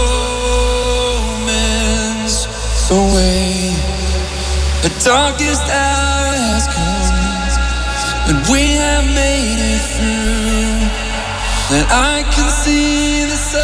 moments away. The darkest hour has come, but we have made it through. That I can see the sun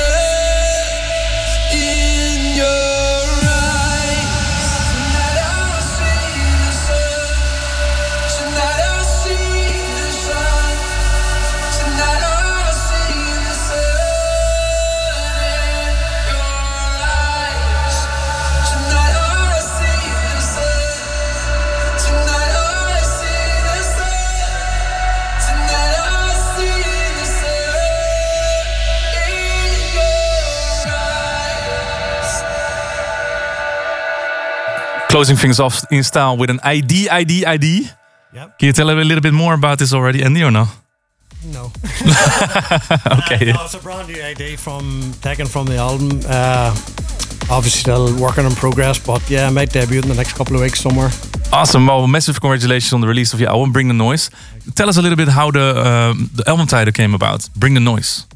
in your eyes. Tonight I'll see the sun. Tonight I'll see the sun. Tonight I'll see the sun in your eyes. Tonight I'll see the sun. Tonight I'll see the sun. Tonight I'll see the sun in your eyes. Closing things off in style with an I D, I D, I D. Yep. Can you tell a little bit more about this already, Andy, or no? No. Okay. Uh, no, it's a brand new I D from taken from the album. Uh, obviously still working in progress, but yeah, I might debut in the next couple of weeks somewhere. Awesome. Well, massive congratulations on the release of your album, Bring the Noise. Tell us a little bit how the um, the album title came about, Bring the Noise.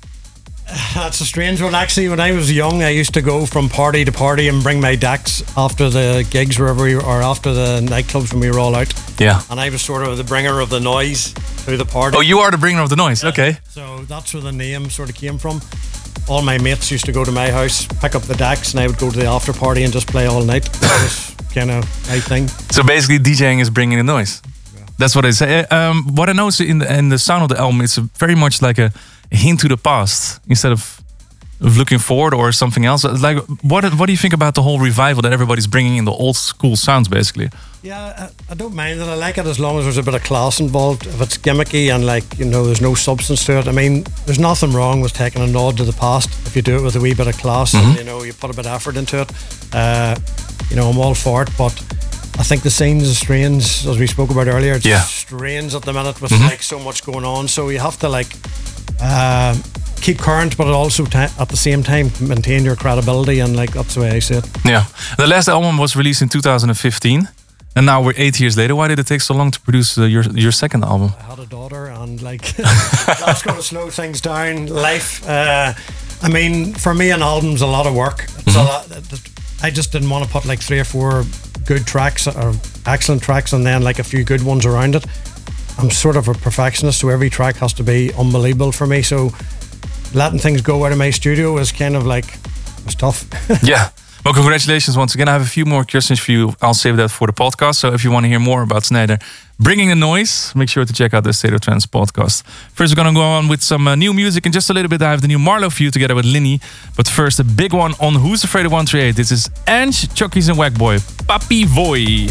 That's a strange one. Actually, when I was young, I used to go from party to party and bring my decks after the gigs wherever we, or after the nightclubs when we were all out. Yeah. And I was sort of the bringer of the noise through the party. Oh, you are the bringer of the noise. Yeah. Okay. So that's where the name sort of came from. All my mates used to go to my house, pick up the decks, and I would go to the after party and just play all night. That was kind of my thing. So basically, DJing is bringing the noise. That's what I say. Um, what I noticed in the, in the sound of the album, it's a, very much like a hint to the past instead of, of looking forward or something else. Like, what what do you think about the whole revival that everybody's bringing in the old school sounds, basically? Yeah, I, I don't mind it. I like it as long as there's a bit of class involved. If it's gimmicky and like, you know, there's no substance to it. I mean, there's nothing wrong with taking a nod to the past if you do it with a wee bit of class Mhm. and, you know, you put a bit of effort into it. Uh, you know, I'm all for it, but I think the scenes is strange, as we spoke about earlier. It's Yeah. strange at the minute with Mhm. like so much going on. So you have to like uh, keep current, but also ti at the same time maintain your credibility, and like that's the way I see it. Yeah. The last album was released in two thousand fifteen, and now we're eight years later. Why did it take so long to produce uh, your your second album? I had a daughter, and like that's going to slow things down. Life. Uh, I mean, for me, an album's a lot of work. It's a lot. I just didn't want to put like three or four good tracks or excellent tracks, and then like a few good ones around it. I'm sort of a perfectionist, so every track has to be unbelievable for me. So letting things go out of my studio is kind of like, it's tough. Yeah. Well, congratulations once again. I have a few more questions for you. I'll save that for the podcast. So if you want to hear more about Sneijder bringing the noise, make sure to check out the State of Trance podcast. First, we're going to go on with some uh, new music. In just a little bit, I have the new Marlowe for you together with Linny. But first, a big one on Who's Afraid of one thirty-eight. This is Ange, Chucky's and Wackboy, Papi Voy.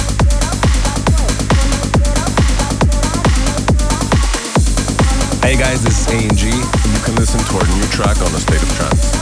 Hey guys, this is A and G, and you can listen to our new track on The State of Trance.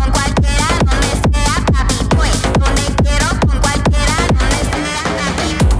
Donde quiero, con cualquiera, donde sea, papi.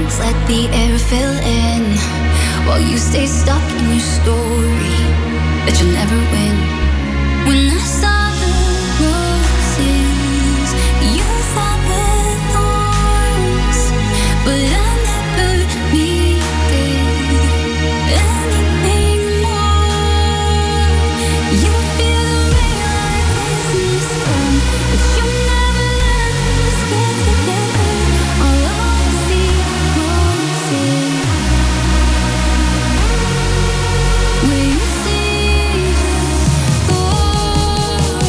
It's like the air fell in while you stay stuck in your story that you'll never win. When I saw the roses, you saw the thorns, but I never needed anything more. You feel the rain like in the sun, but you never let us get together. All I see roses. Will you see just for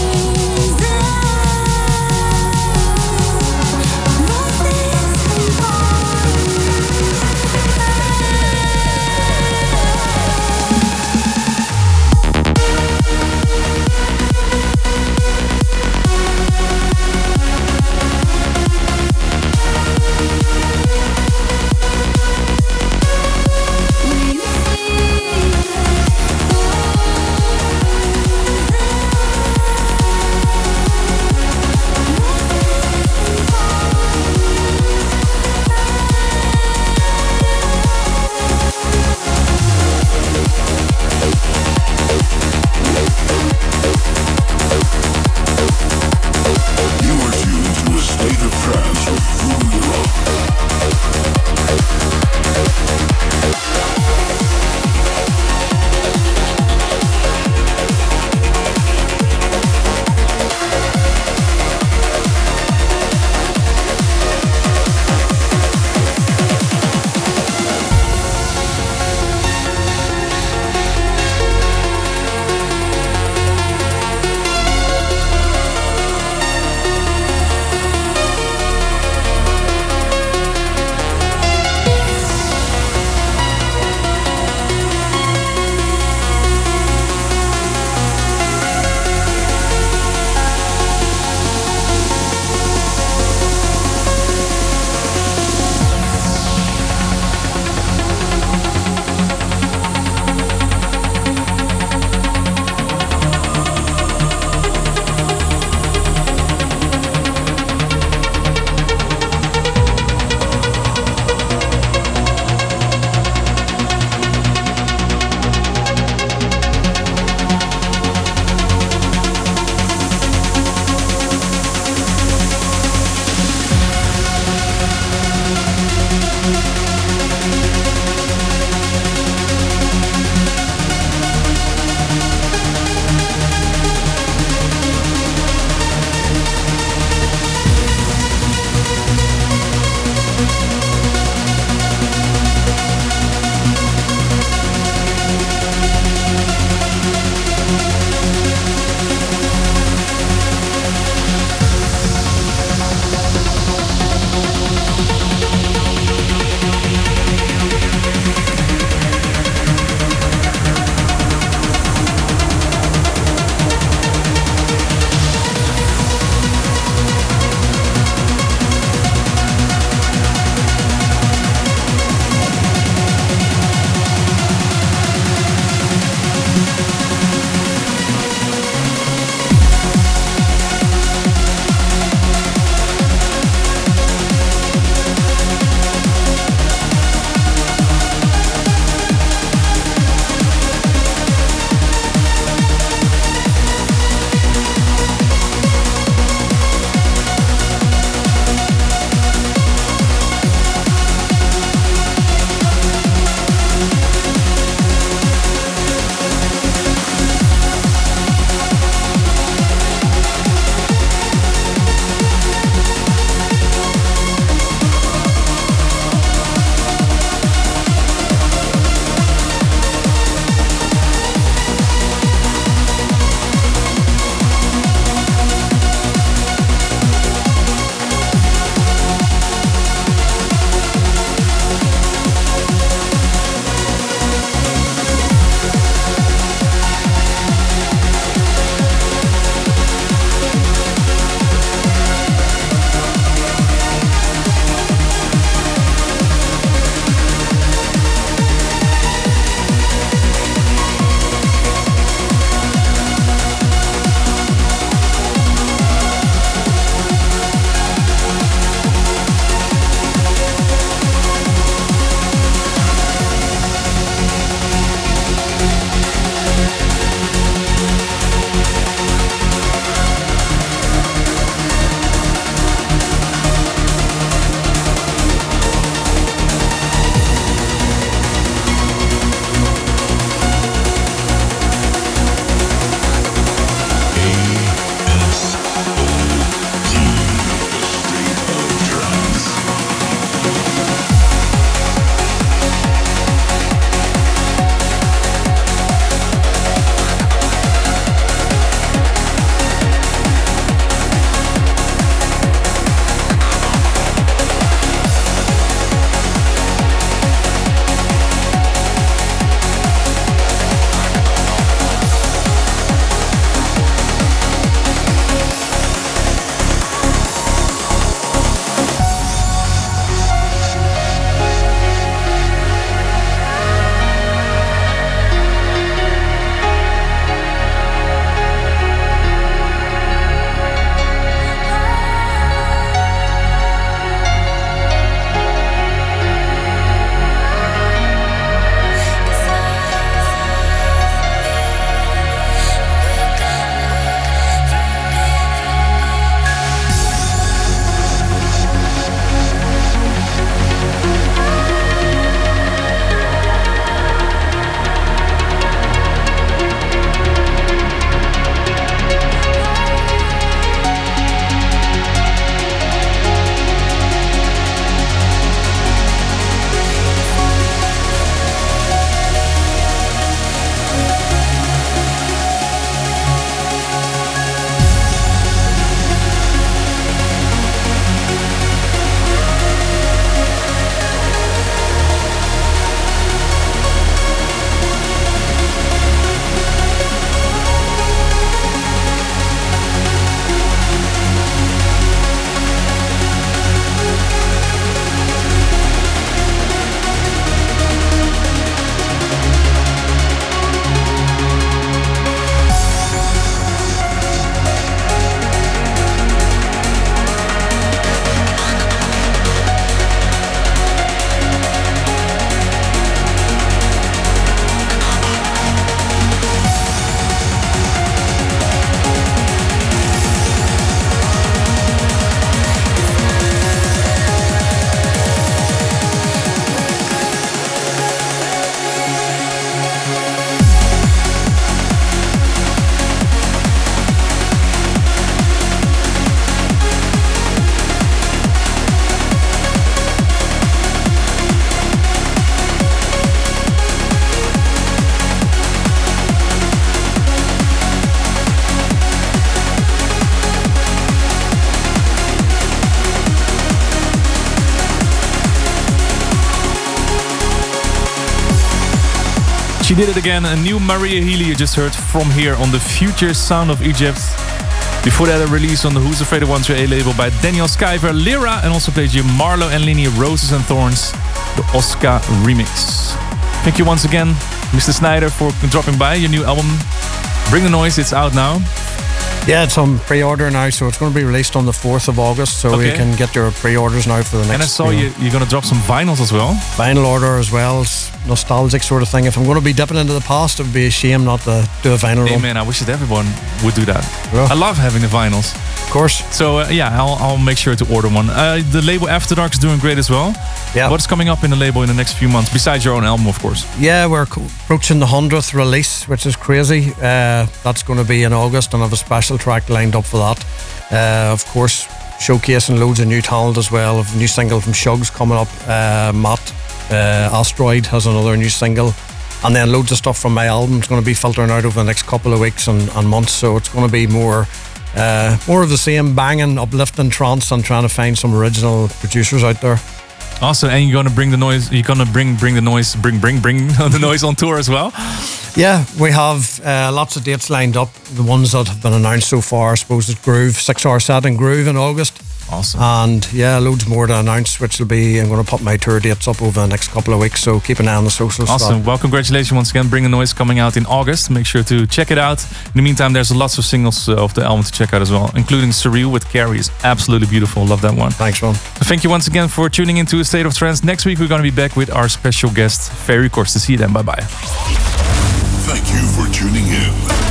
She did it again. A new Maria Healy you just heard from here on the Future Sound of Egypt. Before that, a release on the Who's Afraid of one two A label by Daniel Skyver, Lyra, and also played you Marlo and Lini, Roses and Thorns, the Oscar remix. Thank you once again, Mister Snyder, for dropping by. Your new album, Bring the Noise, it's out now. Yeah, it's on pre-order now, so it's going to be released on the fourth of August, so Okay. you can get your pre-orders now for the next. And I saw you you, you're going to drop some vinyls as well. Vinyl order as well. It's nostalgic sort of thing. If I'm going to be dipping into the past, it would be a shame not to do a vinyl Hey run. man, I wish that everyone would do that. Yeah. I love having the vinyls. Of course. So uh, yeah, I'll, I'll make sure to order one. Uh, the label After Dark is doing great as well. Yeah. What's coming up in the label in the next few months, besides your own album, of course? Yeah, we're co- approaching the hundredth release, which is crazy. Uh, that's going to be in August, and I have a special track lined up for that. Uh, of course, showcasing loads of new talent as well. A new single from Shugs coming up. Uh, Matt uh, Asteroid has another new single. And then loads of stuff from my album is going to be filtering out over the next couple of weeks and, and months. So it's going to be more uh, more of the same banging, uplifting trance and trying to find some original producers out there. Awesome, and you're gonna bring the noise. You're gonna bring bring the noise, bring bring bring the noise on tour as well. Yeah, we have uh, lots of dates lined up. The ones that have been announced so far, I suppose, is Groove, six hour set in Groove in August. Awesome. And yeah, loads more to announce, which will be, I'm going to put my tour dates up over the next couple of weeks, so keep an eye on the socials. Awesome. Well, congratulations once again. Bring the Noise coming out in August. Make sure to check it out. In the meantime, there's lots of singles uh, of the album to check out as well, including Surreal with Carrie. Is absolutely beautiful. Love that one. Thanks, Ron. Thank you once again for tuning into A State of Trance. Next week, we're going to be back with our special guest, Ferry Corsten. See you then. Bye-bye. Thank you for tuning in.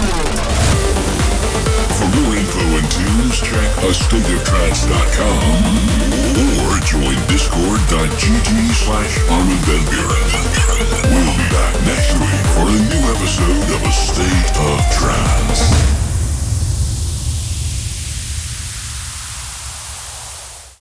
For more info and tunes, check a state of trance dot com or join discord.gg slash Armin van Buren. We'll be back next week for a new episode of A State of Trance.